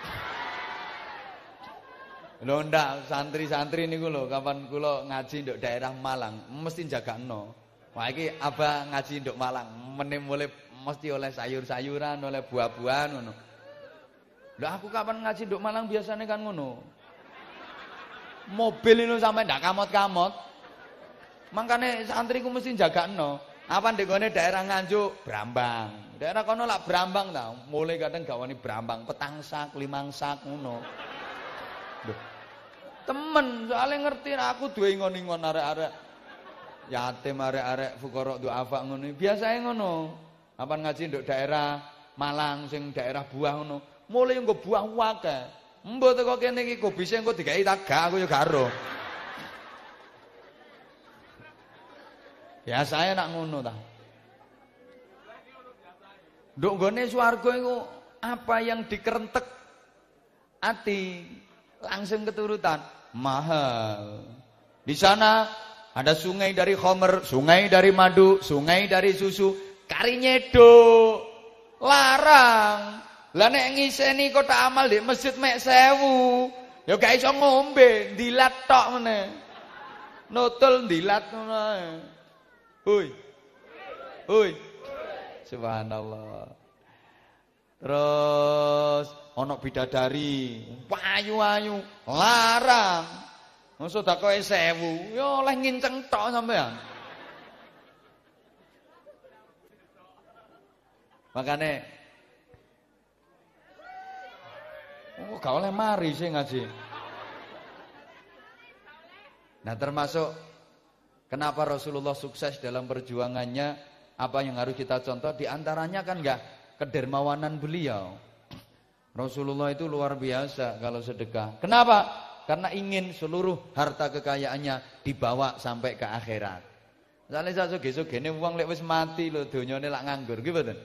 A: Lho ndak santri-santri niku lho kapan kula ngaji nduk daerah Malang mesti jagakno. Wah iki abah ngaji nduk Malang, meneh mulai mesti oleh sayur-sayuran, oleh buah-buahan ngono. Lah aku kapan ngaji nduk Malang biasanya kan ngono. Mobil itu sampai ndak kamot-kamot. Makane santriku mesti jagakno. Apa ndek gone daerah Nganjuk, Brambang. Daerah kono lak Brambang ta, mulai kadang gawani Brambang, petang sak, 5 sak ngono. Duh. Temen, soalnya ngerti aku duwe ingon-ingon arek-arek yatim arek-arek fuqara du'afa ngono. Biasane ngono. Apa ngaji nduk daerah Malang sing daerah buah ngono. Mulai nggo buah akeh. Mbok teko kene iki gobise engko digawe tagak aku ya garo. Biasane nak ngono ta. Nduk nggone swarga iku apa yang dikerentek ati langsung keturutan mahal. Di sana ada sungai dari khamr, sungai dari madu, sungai dari susu, kari nyeduk. Larang. Lah nek ngiseni kotak amal di masjid mek 1000, ya gak iso ngombe, ndilat tok meneh. Nutul ndilat ngono ae. Hoi. Subhanallah. Terus ana bidadari, payu-ayu, larang. Wong sedekah 1000, ya oleh nginceng tok sampean. Makane gak oleh mari sih ngaji. Nah, termasuk kenapa Rasulullah sukses dalam perjuangannya, apa yang harus kita contoh di antaranya kan enggak kedermawanan beliau. Rasulullah itu luar biasa kalau sedekah. Kenapa? Karena ingin seluruh harta kekayaannya dibawa sampai ke akhirat. Misalnya saya sugih-sugihne wong lek wis mati lho donyane lak nganggur, nggih mboten?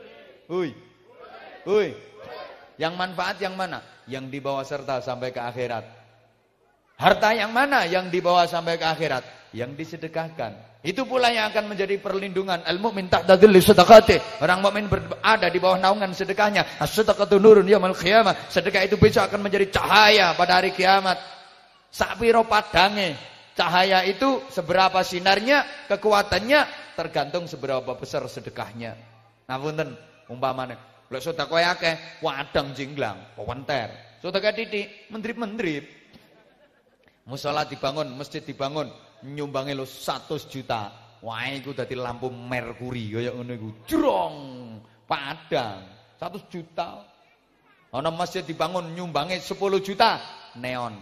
A: Hui. Yang manfaat yang mana? Yang dibawa serta sampai ke akhirat. Harta yang mana yang dibawa sampai ke akhirat? Yang disedekahkan. Itu pula yang akan menjadi perlindungan. Al-mu'min tahta dhilli sadaqati. Orang mukmin berada di bawah naungan sedekahnya. As-sadaqatu nurun yaumil qiyamah. Sedekah itu besok akan menjadi cahaya pada hari kiamat. Sakpiro padange. Cahaya itu seberapa sinarnya, kekuatannya tergantung seberapa besar sedekahnya. Nah, punten umpamane, lek sedekah akeh, wadang jinglang, pawenter. Sedekah titik, mendrip-mendrip. Musala dibangun, masjid dibangun, nyumbangi lo 100 juta. Wah, iku dadi lampu merkuri kaya ngono iku. Jrong, padang 100 juta. Ana masjid dibangun nyumbangi 10 juta, neon.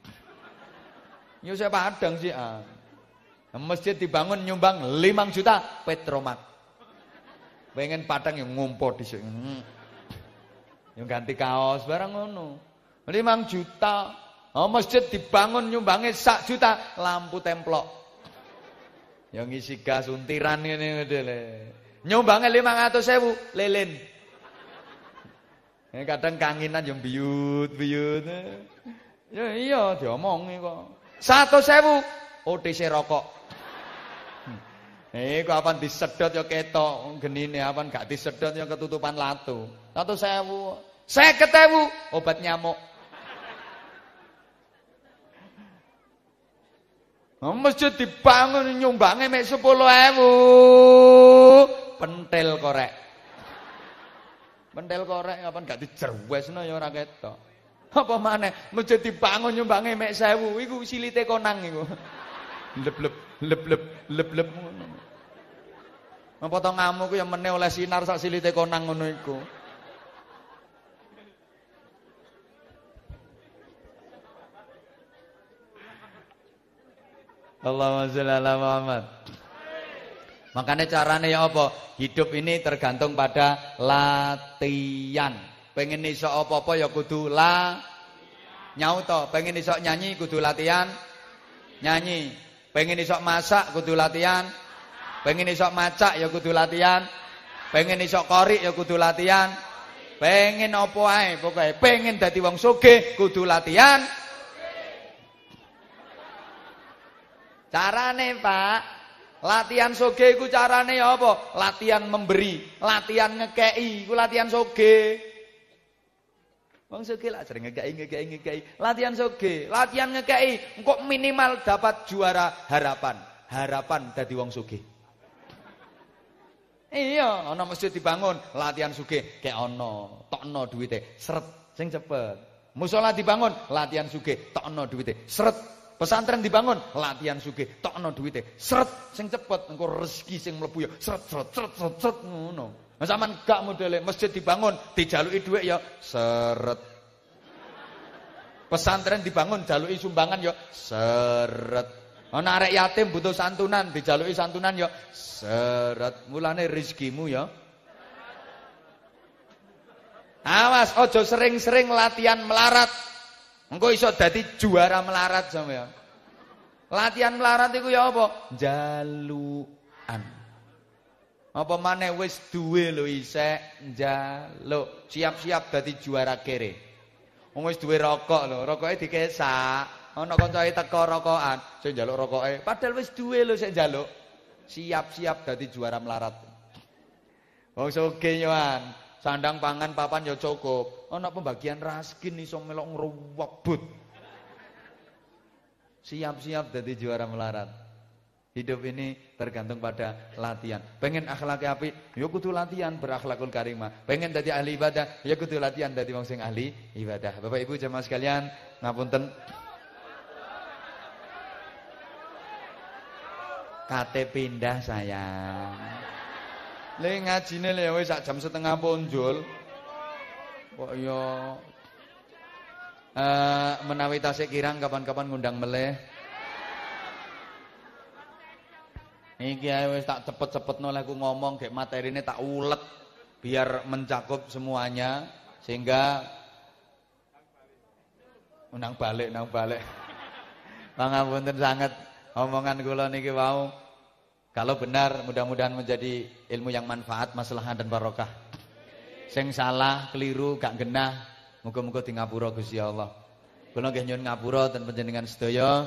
A: Yo saya padang sih. Masjid dibangun nyumbang 5 juta, Petromak. Pengen padang yang ngumpul di sini. Yang ganti kaos barang ngono. 5 juta. Masjid dibangun nyumbangi 1 juta, lampu templok. Yang ngisi gas untiran ngene ngene. Nyumbangi 500.000 lilin. Kadang kanginan yang biyut-biyut. Ya iya diomongi kok. 100.000 OTC rokok. Kapan disedot ya ketok genine, kapan gak disedot ya ketutupan latu. 100.000, 50.000 obat nyamuk. Masjid dibangun nyumbangi mek 10.000 pentil korek. Pentil korek kapan gak dijerwesno ya ora ketok. Apa maneh masjid dibangun nyumbangi mek 1.000 iku silite konang iku. Lep ngono. Apa to ngamuk ku ya meneh oleh sinar sak silite konang ngono iku. Allahumma sholli ala Muhammad. Makanya caranya ya apa? Hidup ini tergantung pada latihan. Pengen iso apa-apa ya kudu nyauto. Pengen iso nyanyi kudu latihan nyanyi. Pengen iso masak kudu latihan. Pengen iso macak ya kudu latihan. Pengen iso qori ya kudu latihan. Pengen apa ae pokoke pengen dadi wong sugih kudu latihan. Carane Pak, latihan sugih iku carane ya apa? Latihan memberi, latihan ngekeki, iku latihan sugih. Wong sugih lak sering ngekeki. Latihan sugih, latihan ngekeki, engko minimal dapat juara harapan. Harapan dadi wong sugih. Iya, ana masjid dibangun, latihan sugih, kek ana, tokno duwite, sret sing cepet. Musala dibangun, latihan sugih, tokno duwite, sret. Pesantren dibangun, latihan sugih, tokno duwite, sret sing cepet, engko rezeki sing mlebu ya sret ngono. Nah sampean gak modele masjid dibangun, dijaluki dhuwit ya seret. Pesantren dibangun, jaluki sumbangan ya seret. Ana arek yatim butuh santunan, dijaluki santunan ya seret. Mulane rezekimu ya. Awas aja sering-sering latihan melarat. Engko iso dadi juara melarat sampeyan. Latihan melarat iku ya apa? Jalukan. Apa maneh wis duwe lho isek njaluk, siap-siap dadi juara kere. Wong wis duwe rokok lho, rokoke dikesak. Ana kancane teko rokokan, sing njaluk rokoke, padahal wis duwe lho sik njaluk. Siap-siap dadi juara melarat. Wong sugih yoan. Sandang pangan papan ya cukup. Ana pembagian raskin iso melok ngruwebut. Siap-siap dadi juara melarat. Hidup ini tergantung pada latihan. Pengen akhlak apik, ya kudu latihan berakhlakul karimah. Pengen dadi ahli ibadah, ya kudu latihan dadi wong sing ahli ibadah. Bapak Ibu jamaah sekalian, ngapunten. Kate pindah sayang. Le ngajine le wis sak jam setengah ponjol. Kok ya menawi tasik kirang kapan-kapan ngundang meleh. Iki ae wis tak cepet-cepetno lek aku ngomong gek materine tak ulet biar mencakup semuanya sehingga Nang balik. Pangapunten sangat omongan kula niki wau. Kalau benar mudah-mudahan menjadi ilmu yang manfaat, maslahah dan barokah. Sing salah, keliru, gak genah, muga-muga di ngapura Gusti Allah. Kula nggih nyuwun ngapura ten panjenengan sedaya.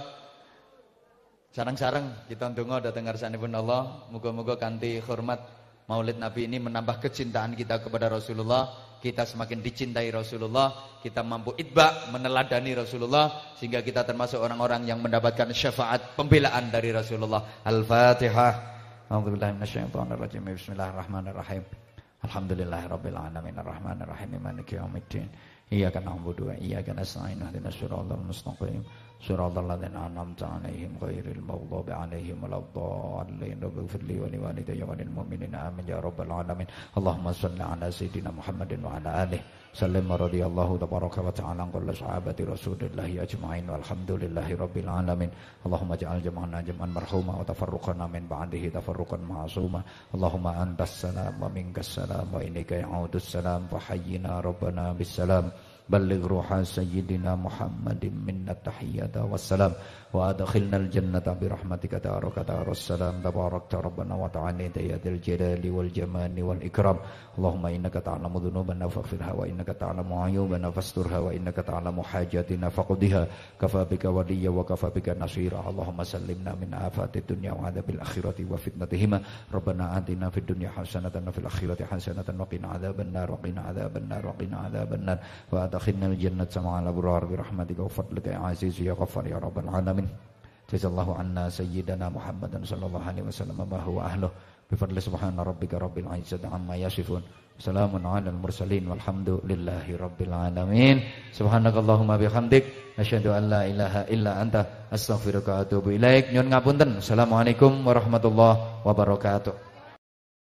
A: Sareng-sareng kita ndonga dhateng ngarsanipun Allah, muga-muga kanthi hormat Maulid Nabi ini menambah kecintaan kita kepada Rasulullah. Kita semakin dicintai Rasulullah, kita mampu itba, meneladani Rasulullah, sehingga kita termasuk orang-orang yang mendapatkan syafaat pembelaan dari Rasulullah. Al-Fatihah. A'udzubillahi minasyaitonirrajim. Bismillahirrahmanirrahim. Alhamdulillahirabbil alamin arrahmanir rahim maliki yaumiddin. Iyyaka na'budu wa iyyaka nasta'in ihdinas siratal mustaqim. Siratal ladzina an'amta 'alaihim ghairil maghdubi 'alaihim waladdallin. Rabbighfir li wa liwalidayya wa lil mu'minina amin ya rabbal alamin. Allahumma shalli 'ala sayyidina Muhammadin wa 'ala alihi sallim radhiyallahu tabaraka wa ta'ala an kulli sahabati rasulillahi ajma'in walhamdulillahi rabbil alamin. Allahumma ij'al jam'ana jam'an marhuma wa tafarruqana min ba'dihi tafarruqan ma'suma. Allahumma antas salam wa minkas salam wa ilaika ya'udus salam fa hayyina rabbana bis salam. بلغ روح سيدنا محمد منا التحية والسلام وأدخلنا الجنة برحمتك دارك دار السلام تباركت ربنا وتعالى يا ذا الجلال والجمال والإكرام. اللهم إنك تعلم ذنوبنا فاغفرها وإنك تعلم عيوبنا فاسترها وإنك تعلم حاجاتنا فقضها كفى بك وليا وكفى بك نصيرا. اللهم سلمنا من آفات الدنيا وعذاب الآخرة وفتنتهما. ربنا آتنا في الدنيا حسنة وفي الآخرة حسنة وقنا عذاب النار وقنا عذاب النار وقنا عذاب النار وأدخلنا الجنة مع الأبرار برحمتك وفضلك يا عزيز يا غفار يا رب العالمين. جزا الله عنا سيدنا محمد صلى الله عليه وسلم ما هو أهله بفضل سبحان ربك رب العزة عما يصفون سلام على المرسلين والحمد لله رب العالمين. سبحانك اللهم bihamdik asyhadu an la ilaha illa anta astaghfiruka wa atubu ilaik. Nyuwun ngapunten. Assalamualaikum warahmatullahi wabarakatuh.